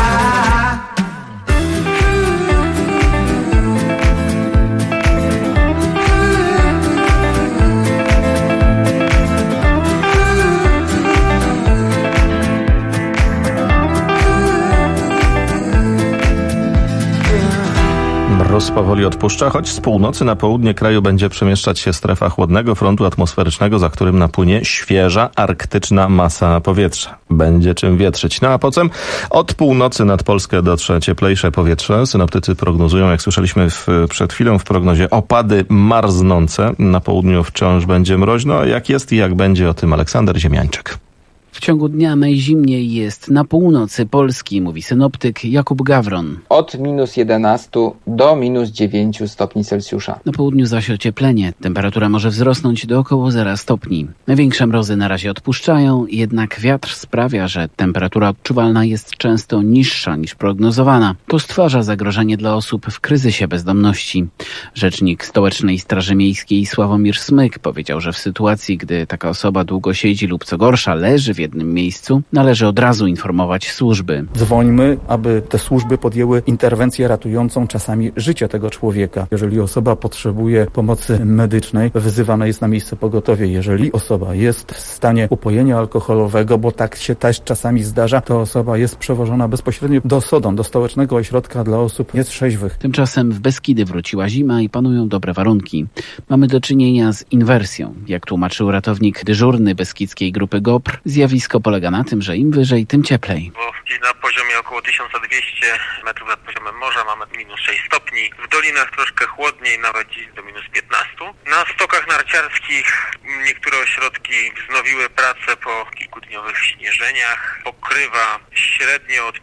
Mróz powoli odpuszcza, choć z północy na południe kraju będzie przemieszczać się strefa chłodnego frontu atmosferycznego, za którym napłynie świeża, arktyczna masa powietrza. Będzie czym wietrzyć. No a potem od północy nad Polskę dotrze cieplejsze powietrze. Synoptycy prognozują, jak słyszeliśmy przed chwilą w prognozie, opady marznące. Na południu wciąż będzie mroźno. Jak jest i jak będzie, o tym Aleksander Ziemiańczyk. W ciągu dnia najzimniej jest na północy Polski, mówi synoptyk Jakub Gawron. Od -11 do -9 stopni Celsjusza. Na południu zaś ocieplenie. Temperatura może wzrosnąć do około 0 stopni. Największe mrozy na razie odpuszczają, jednak wiatr sprawia, że temperatura odczuwalna jest często niższa niż prognozowana. To stwarza zagrożenie dla osób w kryzysie bezdomności. Rzecznik Stołecznej Straży Miejskiej Sławomir Smyk powiedział, że w sytuacji, gdy taka osoba długo siedzi lub co gorsza leży w jednym miejscu, należy od razu informować służby. Dzwońmy, aby te służby podjęły interwencję ratującą czasami życie tego człowieka. Jeżeli osoba potrzebuje pomocy medycznej, wyzywane jest na miejsce pogotowie. Jeżeli osoba jest w stanie upojenia alkoholowego, bo tak się też czasami zdarza, to osoba jest przewożona bezpośrednio do SODON, do Stołecznego Ośrodka dla Osób Nietrzeźwych. Tymczasem w Beskidy wróciła zima i panują dobre warunki. Mamy do czynienia z inwersją. Jak tłumaczył ratownik dyżurny Beskidzkiej Grupy GOPR, zjawisko polega na tym, że im wyżej, tym cieplej. Na poziomie około 1200 metrów nad poziomem morza mamy minus 6 stopni. W dolinach troszkę chłodniej, nawet dziś do minus 15. Na stokach narciarskich niektóre ośrodki wznowiły pracę po kilkudniowych śnieżeniach. Pokrywa średnio od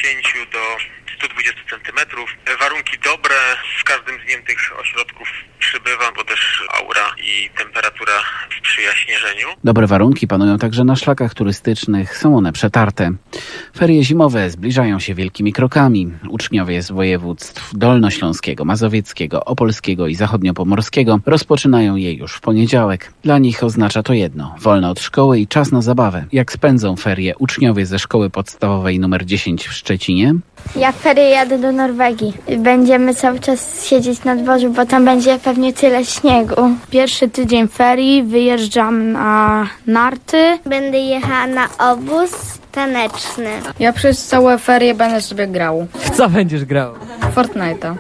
50 do 120 cm. Warunki dobre, w każdym z dniem tych ośrodków przybywa, bo też aura i temperatura sprzyja śnieżeniu. Dobre warunki panują także na szlakach turystycznych, są one przetarte. Ferie zimowe zbliżają się wielkimi krokami. Uczniowie z województw dolnośląskiego, mazowieckiego, opolskiego i zachodniopomorskiego rozpoczynają je już w poniedziałek. Dla nich oznacza to jedno: wolne od szkoły i czas na zabawę. Jak spędzą ferie uczniowie ze szkoły podstawowej nr 10 w Szczecinie? Ja w ferie jadę do Norwegii. Będziemy cały czas siedzieć na dworzu, bo tam będzie pewnie tyle śniegu. Pierwszy tydzień ferii wyjeżdżam na narty. Będę jechała na obóz taneczny. Ja przez całe ferie będę sobie grał. W co będziesz grał? Fortnite'a.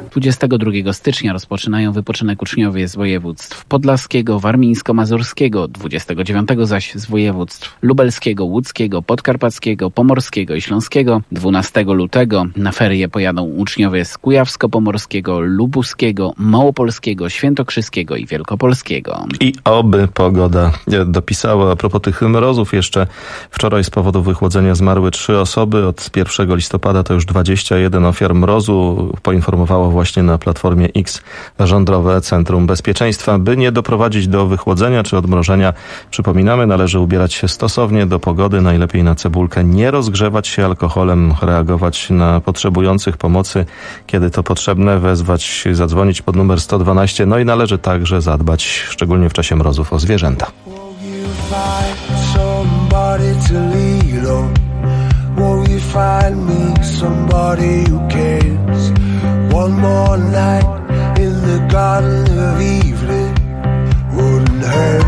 22 stycznia rozpoczynają wypoczynek uczniowie z województw podlaskiego, warmińsko-mazurskiego, 29 zaś z województw lubelskiego, łódzkiego, podkarpackiego, pomorskiego i śląskiego. 12 lutego na ferie pojadą uczniowie z kujawsko-pomorskiego, lubuskiego, małopolskiego, świętokrzyskiego i wielkopolskiego. I oby pogoda dopisała. A propos tych mrozów, jeszcze wczoraj z powodu wychłodzenia zmarły 3 osoby. Od 1 listopada to już 21 ofiar mrozu. Poinformowało właśnie na Platformie X Rządowe Centrum Bezpieczeństwa. By nie doprowadzić do wychłodzenia czy odmrożenia, przypominamy, należy ubierać się stosownie do pogody, najlepiej na cebulkę, nie rozgrzewać się alkoholem, reagować na potrzebujących pomocy, kiedy to potrzebne, wezwać, zadzwonić pod numer 112. No i należy także zadbać, szczególnie w czasie mrozów, o zwierzęta. Won't you find me somebody who cares? One more night in the Garden of Evening wouldn't hurt.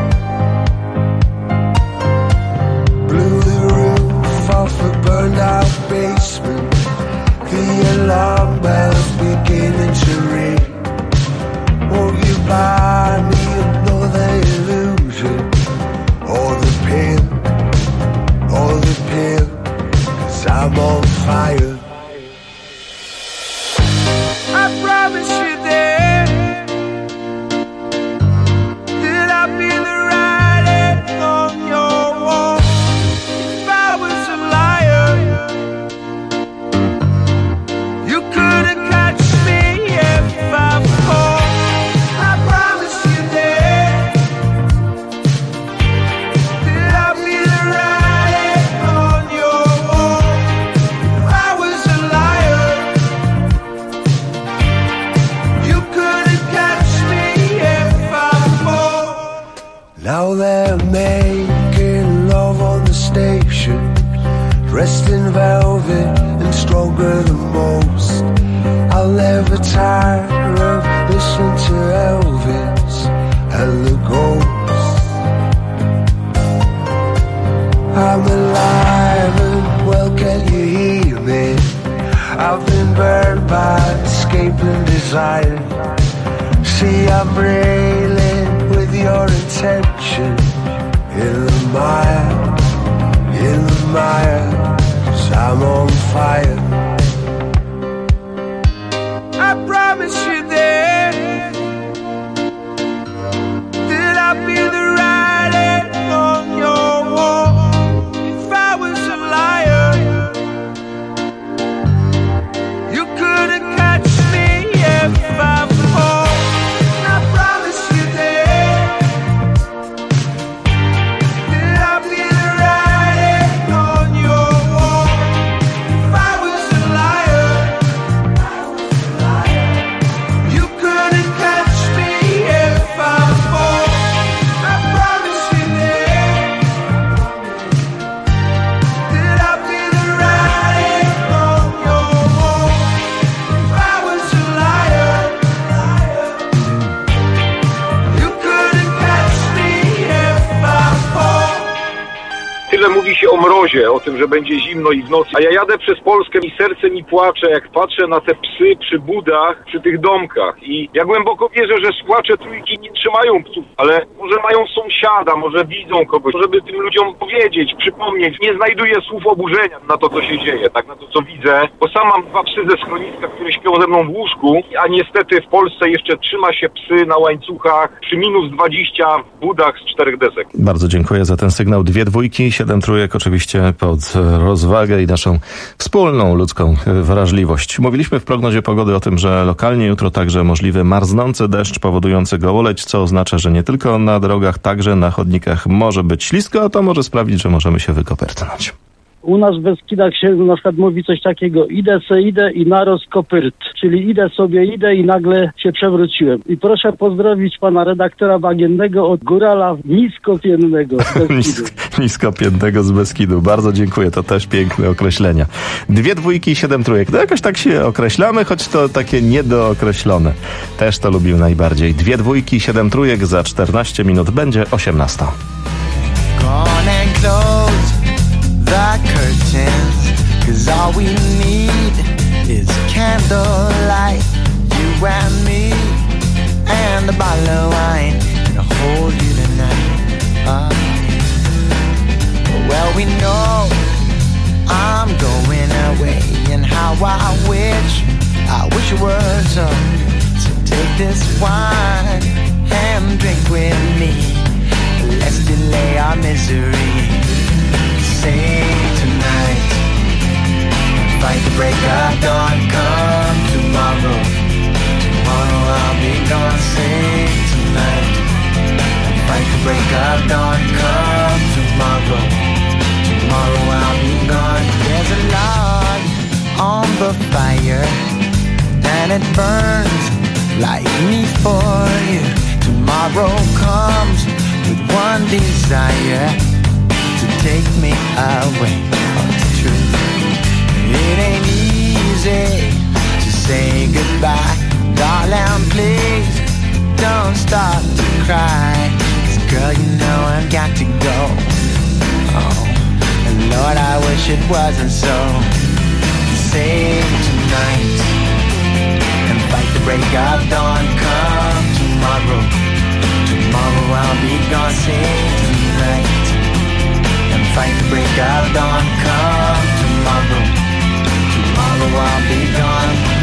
Blew the roof off a burned out basement. The alarm bells beginning to ring. Won't you buy me another illusion? Or the pen, or the pen? I'm on fire. I promise you that I'll be the writing on your wall. If I was a liar, you couldn't catch me if I fall. I promise you that I'll be the writing on your wall. Now they're making love on the station, dressed in velvet and stronger than most. I'll never tire of listening to Elvis and the Ghosts. I'm alive and well, can you hear me? I've been burned by escaping desire. See, I'm railing with your intention in the mire, 'cause I'm on fire. I promise you that I'll be the writing on your wall. If I was a liar, you couldn't catch me if I fall. I promise you that I'll be the writing on your wall. o mrozie, o tym, że będzie zimno i w nocy. A ja jadę przez Polskę i serce mi płacze, jak patrzę na te psy przy budach, przy tych domkach. I ja głęboko wierzę, że słuchacze Trójki nie trzymają psów, ale może mają sąsiada, może widzą kogoś, żeby tym ludziom powiedzieć, przypomnieć. Nie znajduję słów oburzenia na to, co się dzieje, tak, na to, co widzę, bo sam mam 2 psy ze schroniska, które śpią ze mną w łóżku, a niestety w Polsce jeszcze trzyma się psy na łańcuchach przy minus 20 w budach z 4 desek. Bardzo dziękuję za ten sygnał. 2 dwójki, 7 trójek oczywiście pod rozwagę i naszą wspólną ludzką wrażliwość. Mówiliśmy w prognozie pogody o tym, że lokalnie jutro także możliwy marznący deszcz powodujący gołoleć, co oznacza, że nie tylko na drogach, także na chodnikach może być ślisko, a to może sprawić, że możemy się wykopertnąć. U nas w Beskidach się na przykład mówi coś takiego: idę i naroz kopyrt, czyli idę i nagle się przewróciłem. I proszę pozdrowić pana redaktora bagiennego od górala niskopiennego z Beskidu. Niskopiętego z Beskidu. Bardzo dziękuję, to też piękne określenia. 2 dwójki i 7 trójek. No jakoś tak się określamy, choć to takie niedookreślone. Też to lubił najbardziej. 2 dwójki i 7 trójek, za 14 minut będzie 18. The curtains, 'cause all we need is candlelight, you and me, and a bottle of wine to hold you tonight. Well, we know I'm going away, and how I wish you were so take this wine and drink with me. Let's delay our misery. Sing tonight, fight the break of dawn. Come tomorrow, I'll be gone. Sing tonight, fight the break of dawn. Come tomorrow, I'll be gone. There's a log on the fire, and it burns like me for you. Tomorrow comes with one desire, to take me away from the truth. It ain't easy to say goodbye, darling, please don't start to cry. 'Cause girl, you know I've got to go. Oh, and Lord, I wish it wasn't so. Sing tonight and fight the break of dawn. Come tomorrow, I'll be gone. Sing tonight and fight the break of dawn. Come tomorrow, I'll be gone.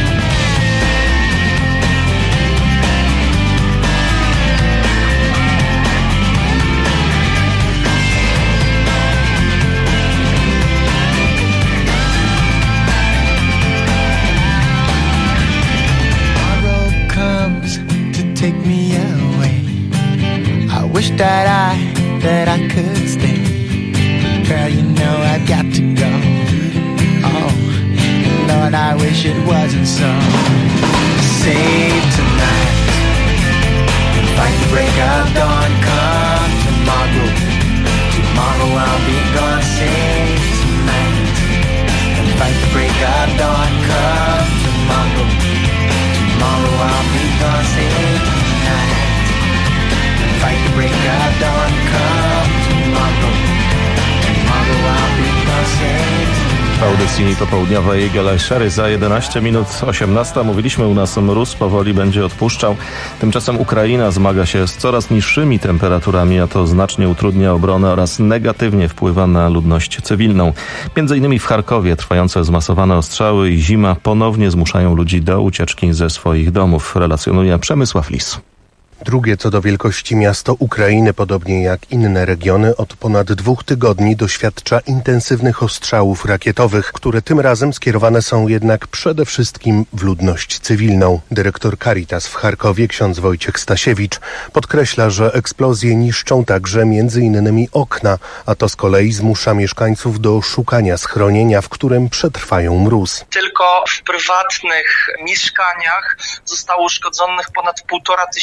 Tomorrow comes to take me away. I wish that I could stay. Girl, you know I've got to go. Oh, Lord, I wish it wasn't so. Save tonight, fight the break of dawn. Come tomorrow, I'll be gone. Save tonight, and fight the break of dawn. Come tomorrow, I'll be gone. Save tonight, and fight the break of dawn. Come tomorrow, I'll be gone. Save tonight. W audycji popołudniowej Gala Sherry za 11 minut 18. Mówiliśmy, u nas mróz powoli będzie odpuszczał. Tymczasem Ukraina zmaga się z coraz niższymi temperaturami, a to znacznie utrudnia obronę oraz negatywnie wpływa na ludność cywilną. Między innymi w Charkowie trwające zmasowane ostrzały i zima ponownie zmuszają ludzi do ucieczki ze swoich domów, relacjonuje Przemysław Lis. Drugie co do wielkości miasto Ukrainy, podobnie jak inne regiony, od ponad 2 tygodni doświadcza intensywnych ostrzałów rakietowych, które tym razem skierowane są jednak przede wszystkim w ludność cywilną. Dyrektor Caritas w Charkowie, ksiądz Wojciech Stasiewicz, podkreśla, że eksplozje niszczą także m.in. okna, a to z kolei zmusza mieszkańców do szukania schronienia, w którym przetrwają mróz. Tylko w prywatnych mieszkaniach zostało uszkodzonych ponad 1500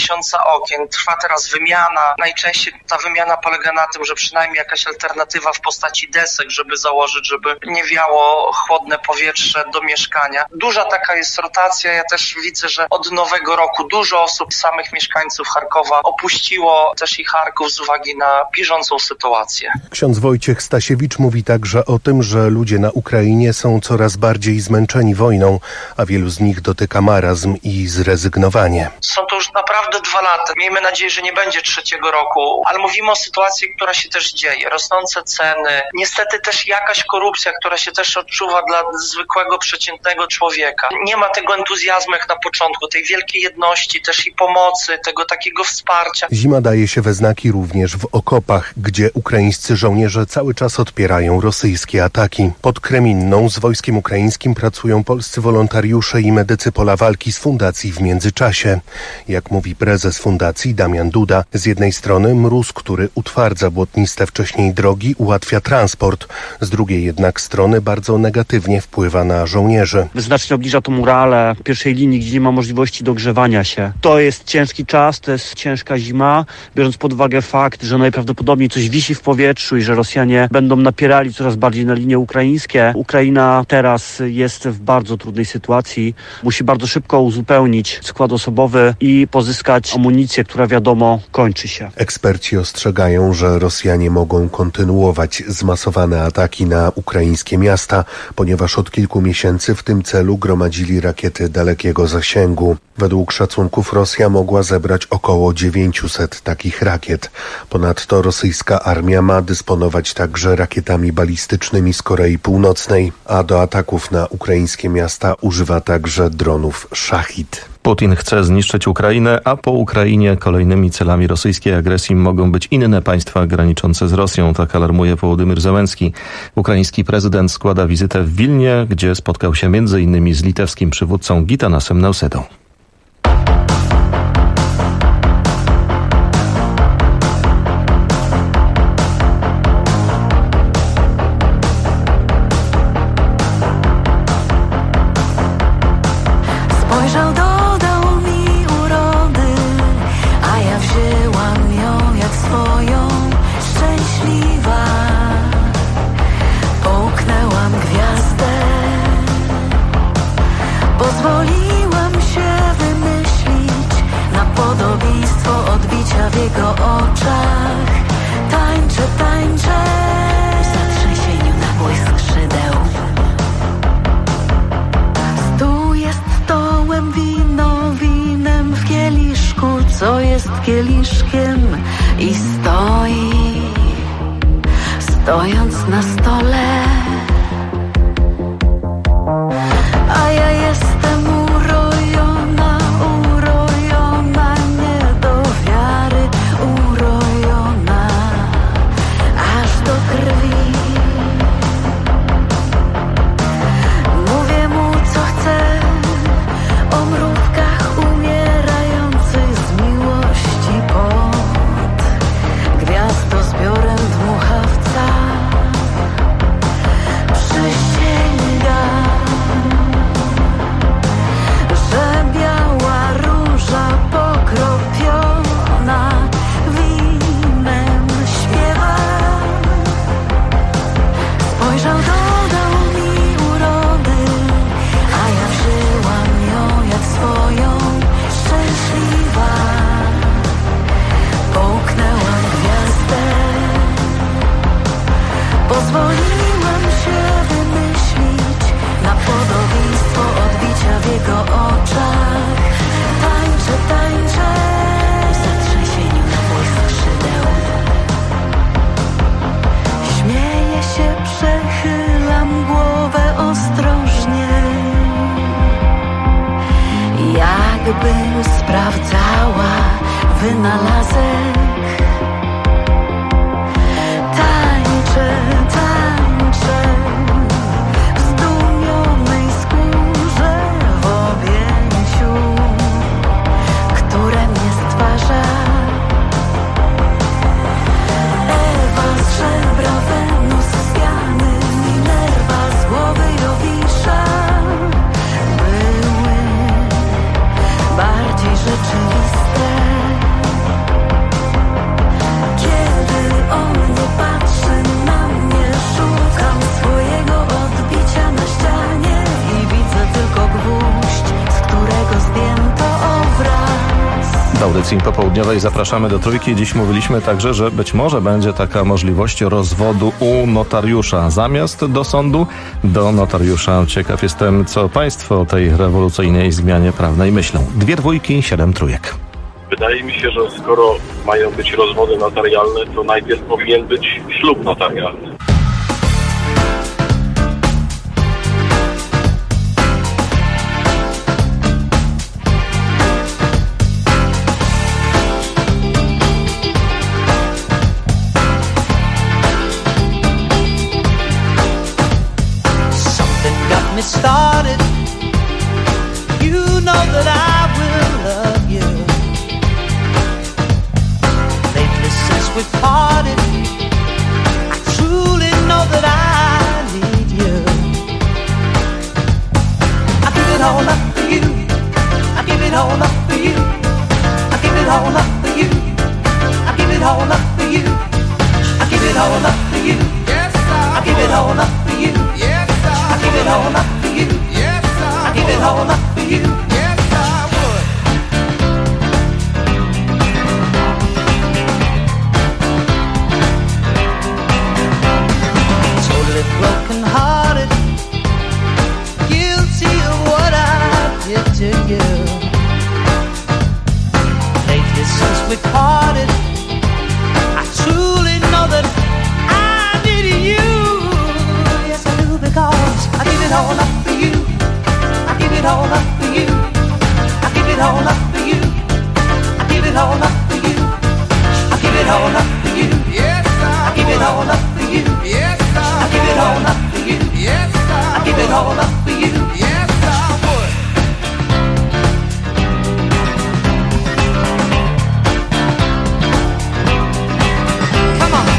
okien. Trwa teraz wymiana. Najczęściej ta wymiana polega na tym, że przynajmniej jakaś alternatywa w postaci desek, żeby założyć, żeby nie wiało chłodne powietrze do mieszkania. Duża taka jest rotacja. Ja też widzę, że od nowego roku dużo osób, samych mieszkańców Charkowa, opuściło też i Charków z uwagi na bieżącą sytuację. Ksiądz Wojciech Stasiewicz mówi także o tym, że ludzie na Ukrainie są coraz bardziej zmęczeni wojną, a wielu z nich dotyka marazm i zrezygnowanie. Są to już naprawdę 2 lata. Miejmy nadzieję, że nie będzie 3. roku, ale mówimy o sytuacji, która się też dzieje. Rosnące ceny, niestety też jakaś korupcja, która się też odczuwa dla zwykłego, przeciętnego człowieka. Nie ma tego entuzjazmu jak na początku, tej wielkiej jedności, też i pomocy, tego takiego wsparcia. Zima daje się we znaki również w okopach, gdzie ukraińscy żołnierze cały czas odpierają rosyjskie ataki. Pod Kreminną z wojskiem ukraińskim pracują polscy wolontariusze i medycy pola walki z fundacji w międzyczasie. Jak mówi prezes fundacji Damian Duda, z jednej strony mróz, który utwardza błotniste wcześniej drogi, ułatwia transport, z drugiej jednak strony bardzo negatywnie wpływa na żołnierzy. Znacznie obniża to morale pierwszej linii, gdzie nie ma możliwości dogrzewania się. To jest ciężki czas, to jest ciężka zima, biorąc pod uwagę fakt, że najprawdopodobniej coś wisi w powietrzu i że Rosjanie będą napierali coraz bardziej na linie ukraińskie. Ukraina teraz jest w bardzo trudnej sytuacji. Musi bardzo szybko uzupełnić skład osobowy i pozyskać amunicję, która wiadomo kończy się. Eksperci ostrzegają, że Rosjanie mogą kontynuować zmasowane ataki na ukraińskie miasta, ponieważ od kilku miesięcy w tym celu gromadzili rakiety dalekiego zasięgu. Według szacunków Rosja mogła zebrać około 900 takich rakiet. Ponadto rosyjska armia ma dysponować także rakietami balistycznymi z Korei Północnej, a do ataków na ukraińskie miasta używa także dronów Szachid. Putin chce zniszczyć Ukrainę, a po Ukrainie kolejnymi celami rosyjskiej agresji mogą być inne państwa graniczące z Rosją, tak alarmuje Wołodymyr Zełenski. Ukraiński prezydent składa wizytę w Wilnie, gdzie spotkał się m.in. z litewskim przywódcą Gitanasem Nausedą. Kieliszkiem i stoi, stojąc na stole, a ja jestem urojona, urojona, nie do wiary, urojona, aż do krwi. Mówię mu co chcę, o mrówkach umierających z miłości. Pod gwiazdozbiorem dmuchawca przysięgam, że biała róża pokropiona winem śpiewa. Spojrzał, dodał mi urody, a ja wzięłam ją jak swoją, szczęśliwa. Połknęłam gwiazdę, pozwoliłam się wymyślić na podobieństwo odbicia w jego oczach. Tańczę, tańczę w zatrzęsieniu na błysk skrzydeł. Śmieję się, przechylam głowę ostrożnie, jakbym sprawdzała wynalazek. Tańczę, tańczę w zdumionej skórze, w objęciu, które mnie stwarza. Ewa z żebra, Wenus z piany, Minerva z głowy Jowisza były bardziej rzeczywiste. audycji popołudniowej zapraszamy do Trójki. Dziś mówiliśmy także, że być może będzie taka możliwość rozwodu u notariusza. Zamiast do sądu, do notariusza. Ciekaw jestem, co państwo o tej rewolucyjnej zmianie prawnej myślą. 2 dwójki, 7 trójek. Wydaje mi się, że skoro mają być rozwody notarialne, to najpierw powinien być ślub notarialny. Started, you know that I will love you. Lately since we parted, I truly know that I need you. I give it all up for you. I give it all up for you. I give it all up for you. I give it all up for you. I give it all up for you. Yes, I give it all up for you. Yes, I give it all up. Yes, I give it all up for you. Yes, I would. Totally broken hearted, guilty of what I did to you. Lately since we parted, I truly know that I needed you. Yes, I do, because I give it all up. I give it all up for you. I give it all up for you. I give it all up for you. I give it all up for you. Yes, I give it all up for you. Yes, I give it all up for you. Yes, I give it all up for you. Yes, I would. Come on.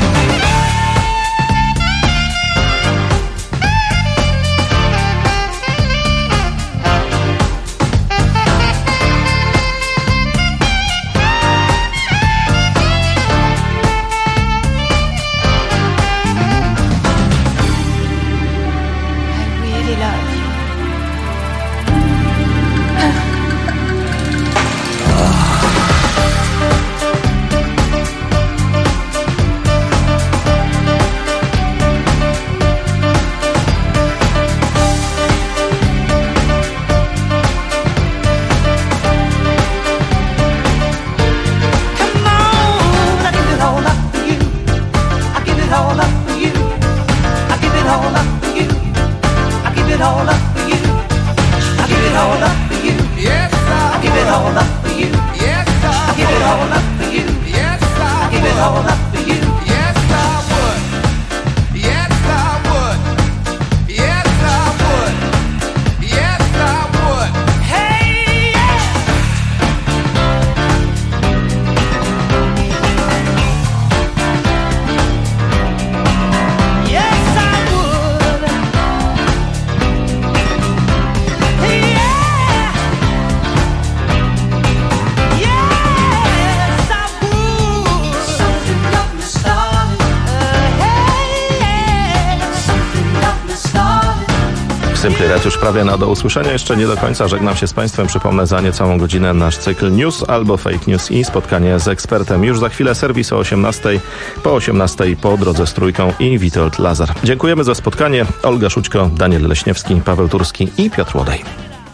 Simply Red już prawie do usłyszenia. Jeszcze nie do końca żegnam się z Państwem. Przypomnę za niecałą godzinę nasz cykl News albo Fake News i spotkanie z ekspertem. Już za chwilę serwis o 18:00, po 18:00 po drodze z Trójką i Witold Lazar. Dziękujemy za spotkanie. Olga Szućko, Daniel Leśniewski, Paweł Turski i Piotr Łodej.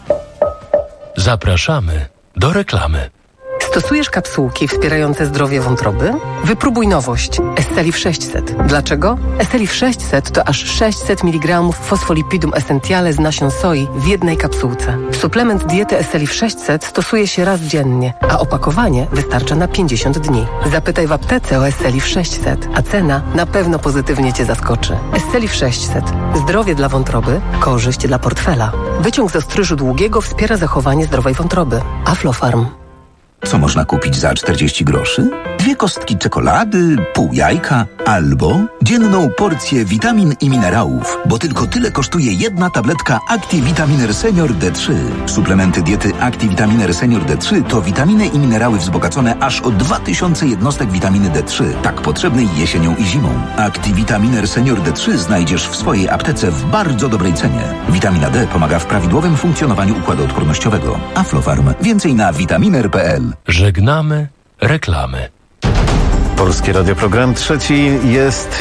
Zapraszamy do reklamy. Stosujesz kapsułki wspierające zdrowie wątroby? Wypróbuj nowość Estelif 600. Dlaczego? Estelif 600 to aż 600 mg fosfolipidum essentiale z nasion soi w jednej kapsułce. Suplement diety Estelif 600 stosuje się raz dziennie, a opakowanie wystarcza na 50 dni. Zapytaj w aptece o Estelif 600, a cena na pewno pozytywnie Cię zaskoczy. Estelif 600. Zdrowie dla wątroby, korzyść dla portfela. Wyciąg z ostryżu długiego wspiera zachowanie zdrowej wątroby. Aflofarm. Co można kupić za 40 groszy? 2 kostki czekolady, pół jajka albo dzienną porcję witamin i minerałów, bo tylko tyle kosztuje jedna tabletka ActiVitaminer Senior D3. Suplementy diety ActiVitaminer Senior D3 to witaminy i minerały wzbogacone aż o 2000 jednostek witaminy D3, tak potrzebnej jesienią i zimą. ActiVitaminer Senior D3 znajdziesz w swojej aptece w bardzo dobrej cenie. Witamina D pomaga w prawidłowym funkcjonowaniu układu odpornościowego. Aflofarm. Więcej na vitaminer.pl. Żegnamy reklamy. Polskie Radio, program trzeci jest